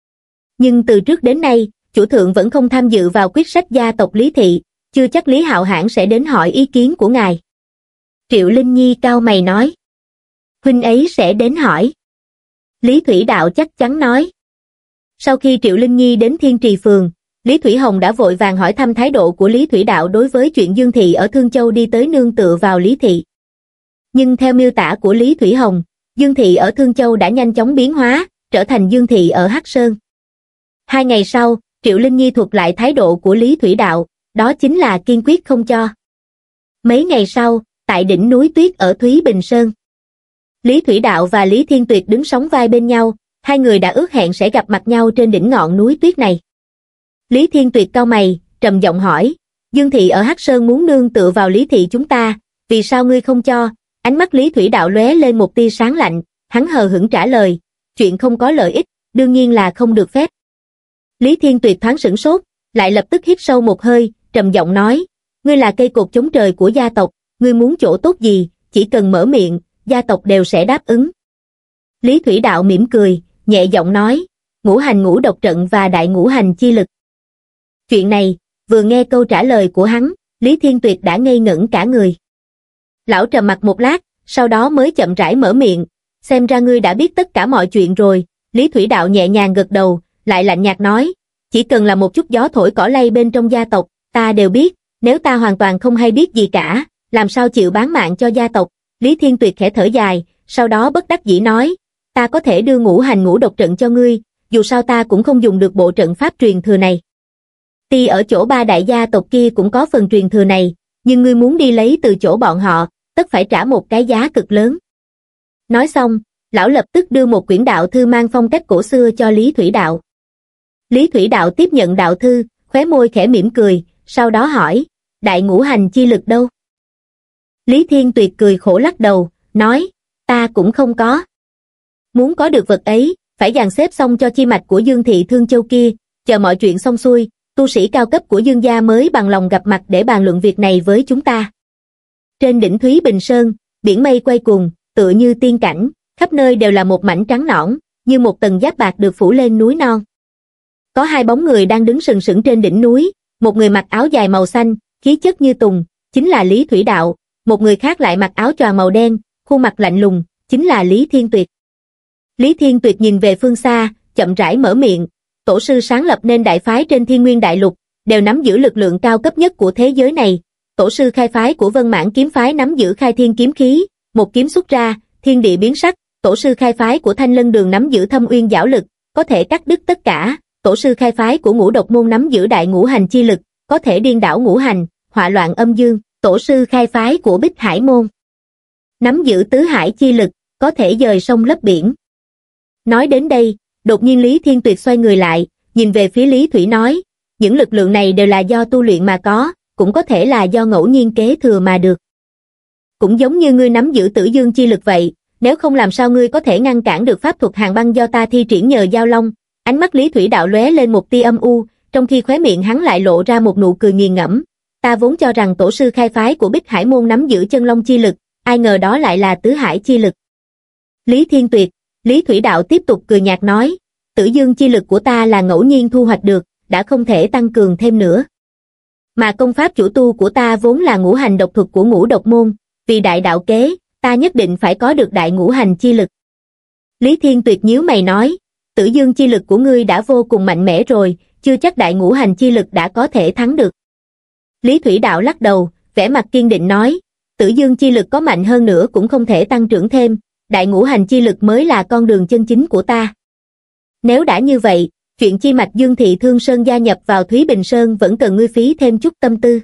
Nhưng từ trước đến nay, chủ thượng vẫn không tham dự vào quyết sách gia tộc Lý Thị, chưa chắc Lý Hạo Hãn sẽ đến hỏi ý kiến của ngài. Triệu Linh Nhi cau mày nói. Huynh ấy sẽ đến hỏi. Lý Thủy Đạo chắc chắn nói. Sau khi Triệu Linh Nhi đến Thiên Trì Phường, Lý Thủy Hồng đã vội vàng hỏi thăm thái độ của Lý Thủy Đạo đối với chuyện Dương Thị ở Thương Châu đi tới nương tựa vào Lý Thị. Nhưng theo miêu tả của Lý Thủy Hồng, Dương Thị ở Thương Châu đã nhanh chóng biến hóa, trở thành Dương Thị ở Hắc Sơn. Hai ngày sau, Triệu Linh Nhi thuật lại thái độ của Lý Thủy Đạo, đó chính là kiên quyết không cho. Mấy ngày sau, tại đỉnh núi tuyết ở Thúy Bình Sơn, Lý Thủy Đạo và Lý Thiên Tuyệt đứng sóng vai bên nhau, hai người đã ước hẹn sẽ gặp mặt nhau trên đỉnh ngọn núi tuyết này. Lý Thiên Tuyệt cau mày, trầm giọng hỏi, Dương Thị ở Hắc Sơn muốn nương tựa vào Lý Thị chúng ta, vì sao ngươi không cho? Ánh mắt Lý Thủy Đạo lóe lên một tia sáng lạnh, hắn hờ hững trả lời, chuyện không có lợi ích, đương nhiên là không được phép. Lý Thiên Tuyệt thoáng sửng sốt, lại lập tức hít sâu một hơi, trầm giọng nói, ngươi là cây cột chống trời của gia tộc, ngươi muốn chỗ tốt gì, chỉ cần mở miệng, gia tộc đều sẽ đáp ứng. Lý Thủy Đạo mỉm cười, nhẹ giọng nói, ngũ hành ngũ độc trận và đại ngũ hành chi lực. Chuyện này, vừa nghe câu trả lời của hắn, Lý Thiên Tuyệt đã ngây ngẩn cả người. Lão trầm mặt một lát, sau đó mới chậm rãi mở miệng, xem ra ngươi đã biết tất cả mọi chuyện rồi. Lý Thủy Đạo nhẹ nhàng gật đầu, lại lạnh nhạt nói, chỉ cần là một chút gió thổi cỏ lay bên trong gia tộc, ta đều biết, nếu ta hoàn toàn không hay biết gì cả, làm sao chịu bán mạng cho gia tộc. Lý Thiên Tuyệt khẽ thở dài, sau đó bất đắc dĩ nói, ta có thể đưa ngũ hành ngũ độc trận cho ngươi, dù sao ta cũng không dùng được bộ trận pháp truyền thừa này. Tuy ở chỗ ba đại gia tộc kia cũng có phần truyền thừa này, nhưng ngươi muốn đi lấy từ chỗ bọn họ, tất phải trả một cái giá cực lớn. Nói xong, lão lập tức đưa một quyển đạo thư mang phong cách cổ xưa cho Lý Thủy Đạo. Lý Thủy Đạo tiếp nhận đạo thư, khóe môi khẽ mỉm cười, sau đó hỏi, đại ngũ hành chi lực đâu? Lý Thiên Tuyệt cười khổ lắc đầu, nói, ta cũng không có. Muốn có được vật ấy, phải dàn xếp xong cho chi mạch của Dương thị Thương Châu kia, chờ mọi chuyện xong xuôi, tu sĩ cao cấp của Dương gia mới bằng lòng gặp mặt để bàn luận việc này với chúng ta. Trên đỉnh Thúy Bình Sơn, biển mây quay cuồng, tựa như tiên cảnh, khắp nơi đều là một mảnh trắng nõn, như một tầng giáp bạc được phủ lên núi non. Có hai bóng người đang đứng sừng sững trên đỉnh núi, một người mặc áo dài màu xanh, khí chất như tùng, chính là Lý Thủy Đạo, một người khác lại mặc áo choàng màu đen, khuôn mặt lạnh lùng, chính là Lý Thiên Tuyệt. Lý Thiên Tuyệt nhìn về phương xa, chậm rãi mở miệng, tổ sư sáng lập nên đại phái trên Thiên Nguyên Đại Lục, đều nắm giữ lực lượng cao cấp nhất của thế giới này. Tổ sư khai phái của Vân Mãn kiếm phái nắm giữ khai thiên kiếm khí, một kiếm xuất ra, thiên địa biến sắc. Tổ sư khai phái của Thanh Lân Đường nắm giữ thâm uyên giảo lực, có thể cắt đứt tất cả. Tổ sư khai phái của Ngũ Độc Môn nắm giữ đại ngũ hành chi lực, có thể điên đảo ngũ hành, họa loạn âm dương. Tổ sư khai phái của Bích Hải Môn nắm giữ tứ hải chi lực, có thể dời sông lấp biển. Nói đến đây, đột nhiên Lý Thiên Tuyệt xoay người lại, nhìn về phía Lý Thủy nói, những lực lượng này đều là do tu luyện mà có, cũng có thể là do ngẫu nhiên kế thừa mà được. Cũng giống như ngươi nắm giữ tử dương chi lực vậy, nếu không làm sao ngươi có thể ngăn cản được pháp thuật hàng băng do ta thi triển nhờ giao long. Ánh mắt Lý Thủy Đạo lóe lên một tia âm u, trong khi khóe miệng hắn lại lộ ra một nụ cười nghiền ngẫm. Ta vốn cho rằng tổ sư khai phái của Bích Hải Môn nắm giữ chân long chi lực, ai ngờ đó lại là tứ hải chi lực. Lý Thiên Tuyệt, Lý Thủy Đạo tiếp tục cười nhạt nói, tử dương chi lực của ta là ngẫu nhiên thu hoạch được, đã không thể tăng cường thêm nữa. Mà công pháp chủ tu của ta vốn là ngũ hành độc thuật của Ngũ Độc Môn, vì đại đạo kế, ta nhất định phải có được đại ngũ hành chi lực. Lý Thiên Tuyệt nhíu mày nói, tử dương chi lực của ngươi đã vô cùng mạnh mẽ rồi, chưa chắc đại ngũ hành chi lực đã có thể thắng được. Lý Thủy Đạo lắc đầu, vẻ mặt kiên định nói, tử dương chi lực có mạnh hơn nữa cũng không thể tăng trưởng thêm, đại ngũ hành chi lực mới là con đường chân chính của ta. Nếu đã như vậy, chuyện chi mạch Dương thị Thương Sơn gia nhập vào Thúy Bình Sơn vẫn cần ngươi phí thêm chút tâm tư.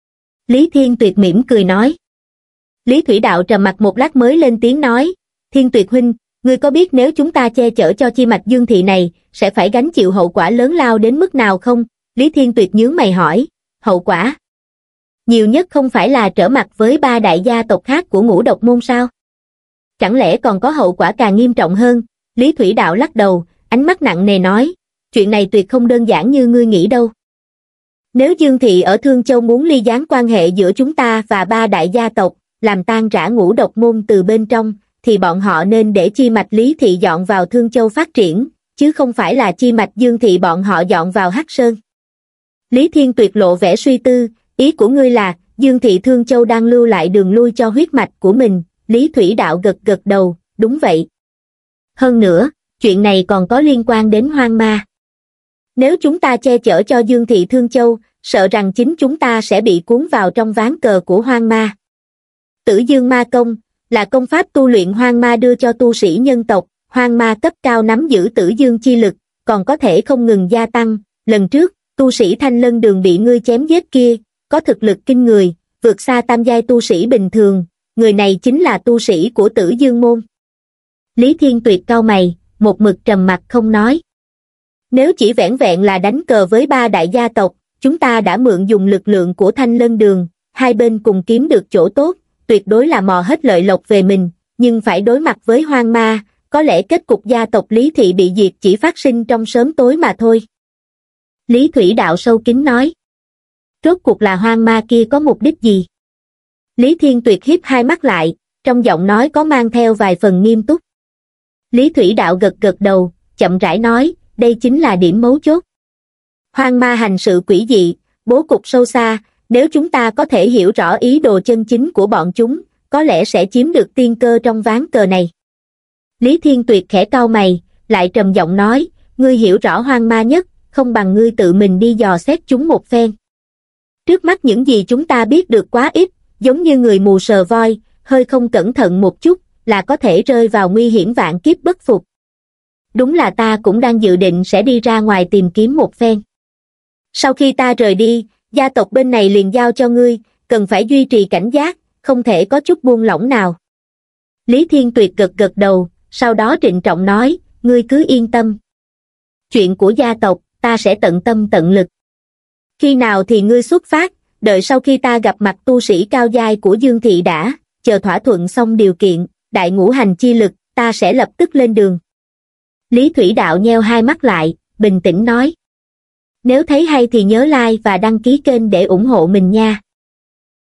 Lý Thiên Tuyệt mỉm cười nói. Lý Thủy Đạo trầm mặt một lát mới lên tiếng nói, Thiên Tuyệt huynh, ngươi có biết nếu chúng ta che chở cho chi mạch Dương thị này, sẽ phải gánh chịu hậu quả lớn lao đến mức nào không? Lý Thiên Tuyệt nhướng mày hỏi, hậu quả? Nhiều nhất không phải là trở mặt với ba đại gia tộc khác của Ngũ Độc Môn sao? Chẳng lẽ còn có hậu quả càng nghiêm trọng hơn? Lý Thủy Đạo lắc đầu, ánh mắt nặng nề nói, chuyện này tuyệt không đơn giản như ngươi nghĩ đâu. Nếu Dương thị ở Thương Châu muốn ly gián quan hệ giữa chúng ta và ba đại gia tộc, làm tan rã Ngũ Độc Môn từ bên trong, thì bọn họ nên để chi mạch Lý thị dọn vào Thương Châu phát triển, chứ không phải là chi mạch Dương thị bọn họ dọn vào Hắc Sơn. Lý Thiên Tuyệt lộ vẻ suy tư, ý của ngươi là, Dương thị Thương Châu đang lưu lại đường lui cho huyết mạch của mình. Lý Thủy Đạo gật gật đầu, đúng vậy. Hơn nữa, chuyện này còn có liên quan đến Hoang Ma. Nếu chúng ta che chở cho Dương thị Thương Châu, sợ rằng chính chúng ta sẽ bị cuốn vào trong ván cờ của Hoang Ma. Tử Dương Ma Công là công pháp tu luyện Hoang Ma đưa cho tu sĩ nhân tộc, Hoang Ma cấp cao nắm giữ tử dương chi lực, còn có thể không ngừng gia tăng. Lần trước, tu sĩ Thanh Lân Đường bị ngươi chém giết kia, có thực lực kinh người, vượt xa tam giai tu sĩ bình thường, người này chính là tu sĩ của Tử Dương Môn. Lý Thiên Tuyệt cau mày, một mực trầm mặc không nói. Nếu chỉ vẻn vẹn là đánh cờ với ba đại gia tộc, chúng ta đã mượn dùng lực lượng của Thanh Lân Đường, hai bên cùng kiếm được chỗ tốt, tuyệt đối là mò hết lợi lộc về mình, nhưng phải đối mặt với Hoang Ma, có lẽ kết cục gia tộc Lý thị bị diệt chỉ phát sinh trong sớm tối mà thôi. Lý Thủy Đạo sâu kín nói. Rốt cuộc là Hoang Ma kia có mục đích gì? Lý Thiên Tuyệt hiếp hai mắt lại, trong giọng nói có mang theo vài phần nghiêm túc. Lý Thủy Đạo gật gật đầu, chậm rãi nói, đây chính là điểm mấu chốt. Hoang Ma hành sự quỷ dị, bố cục sâu xa, nếu chúng ta có thể hiểu rõ ý đồ chân chính của bọn chúng, có lẽ sẽ chiếm được tiên cơ trong ván cờ này. Lý Thiên Tuyệt khẽ cau mày, lại trầm giọng nói, ngươi hiểu rõ Hoang Ma nhất, không bằng ngươi tự mình đi dò xét chúng một phen. Trước mắt những gì chúng ta biết được quá ít, giống như người mù sờ voi, hơi không cẩn thận một chút, là có thể rơi vào nguy hiểm vạn kiếp bất phục. Đúng là ta cũng đang dự định sẽ đi ra ngoài tìm kiếm một phen. Sau khi ta rời đi, gia tộc bên này liền giao cho ngươi, cần phải duy trì cảnh giác, không thể có chút buông lỏng nào. Lý Thiên Tuyệt gật gật đầu, sau đó trịnh trọng nói, ngươi cứ yên tâm. Chuyện của gia tộc, ta sẽ tận tâm tận lực. Khi nào thì ngươi xuất phát, đợi sau khi ta gặp mặt tu sĩ cao giai của Dương Thị đã, chờ thỏa thuận xong điều kiện, đại ngũ hành chi lực, ta sẽ lập tức lên đường. Lý Thủy Đạo nheo hai mắt lại, bình tĩnh nói. Nếu thấy hay thì nhớ like và đăng ký kênh để ủng hộ mình nha.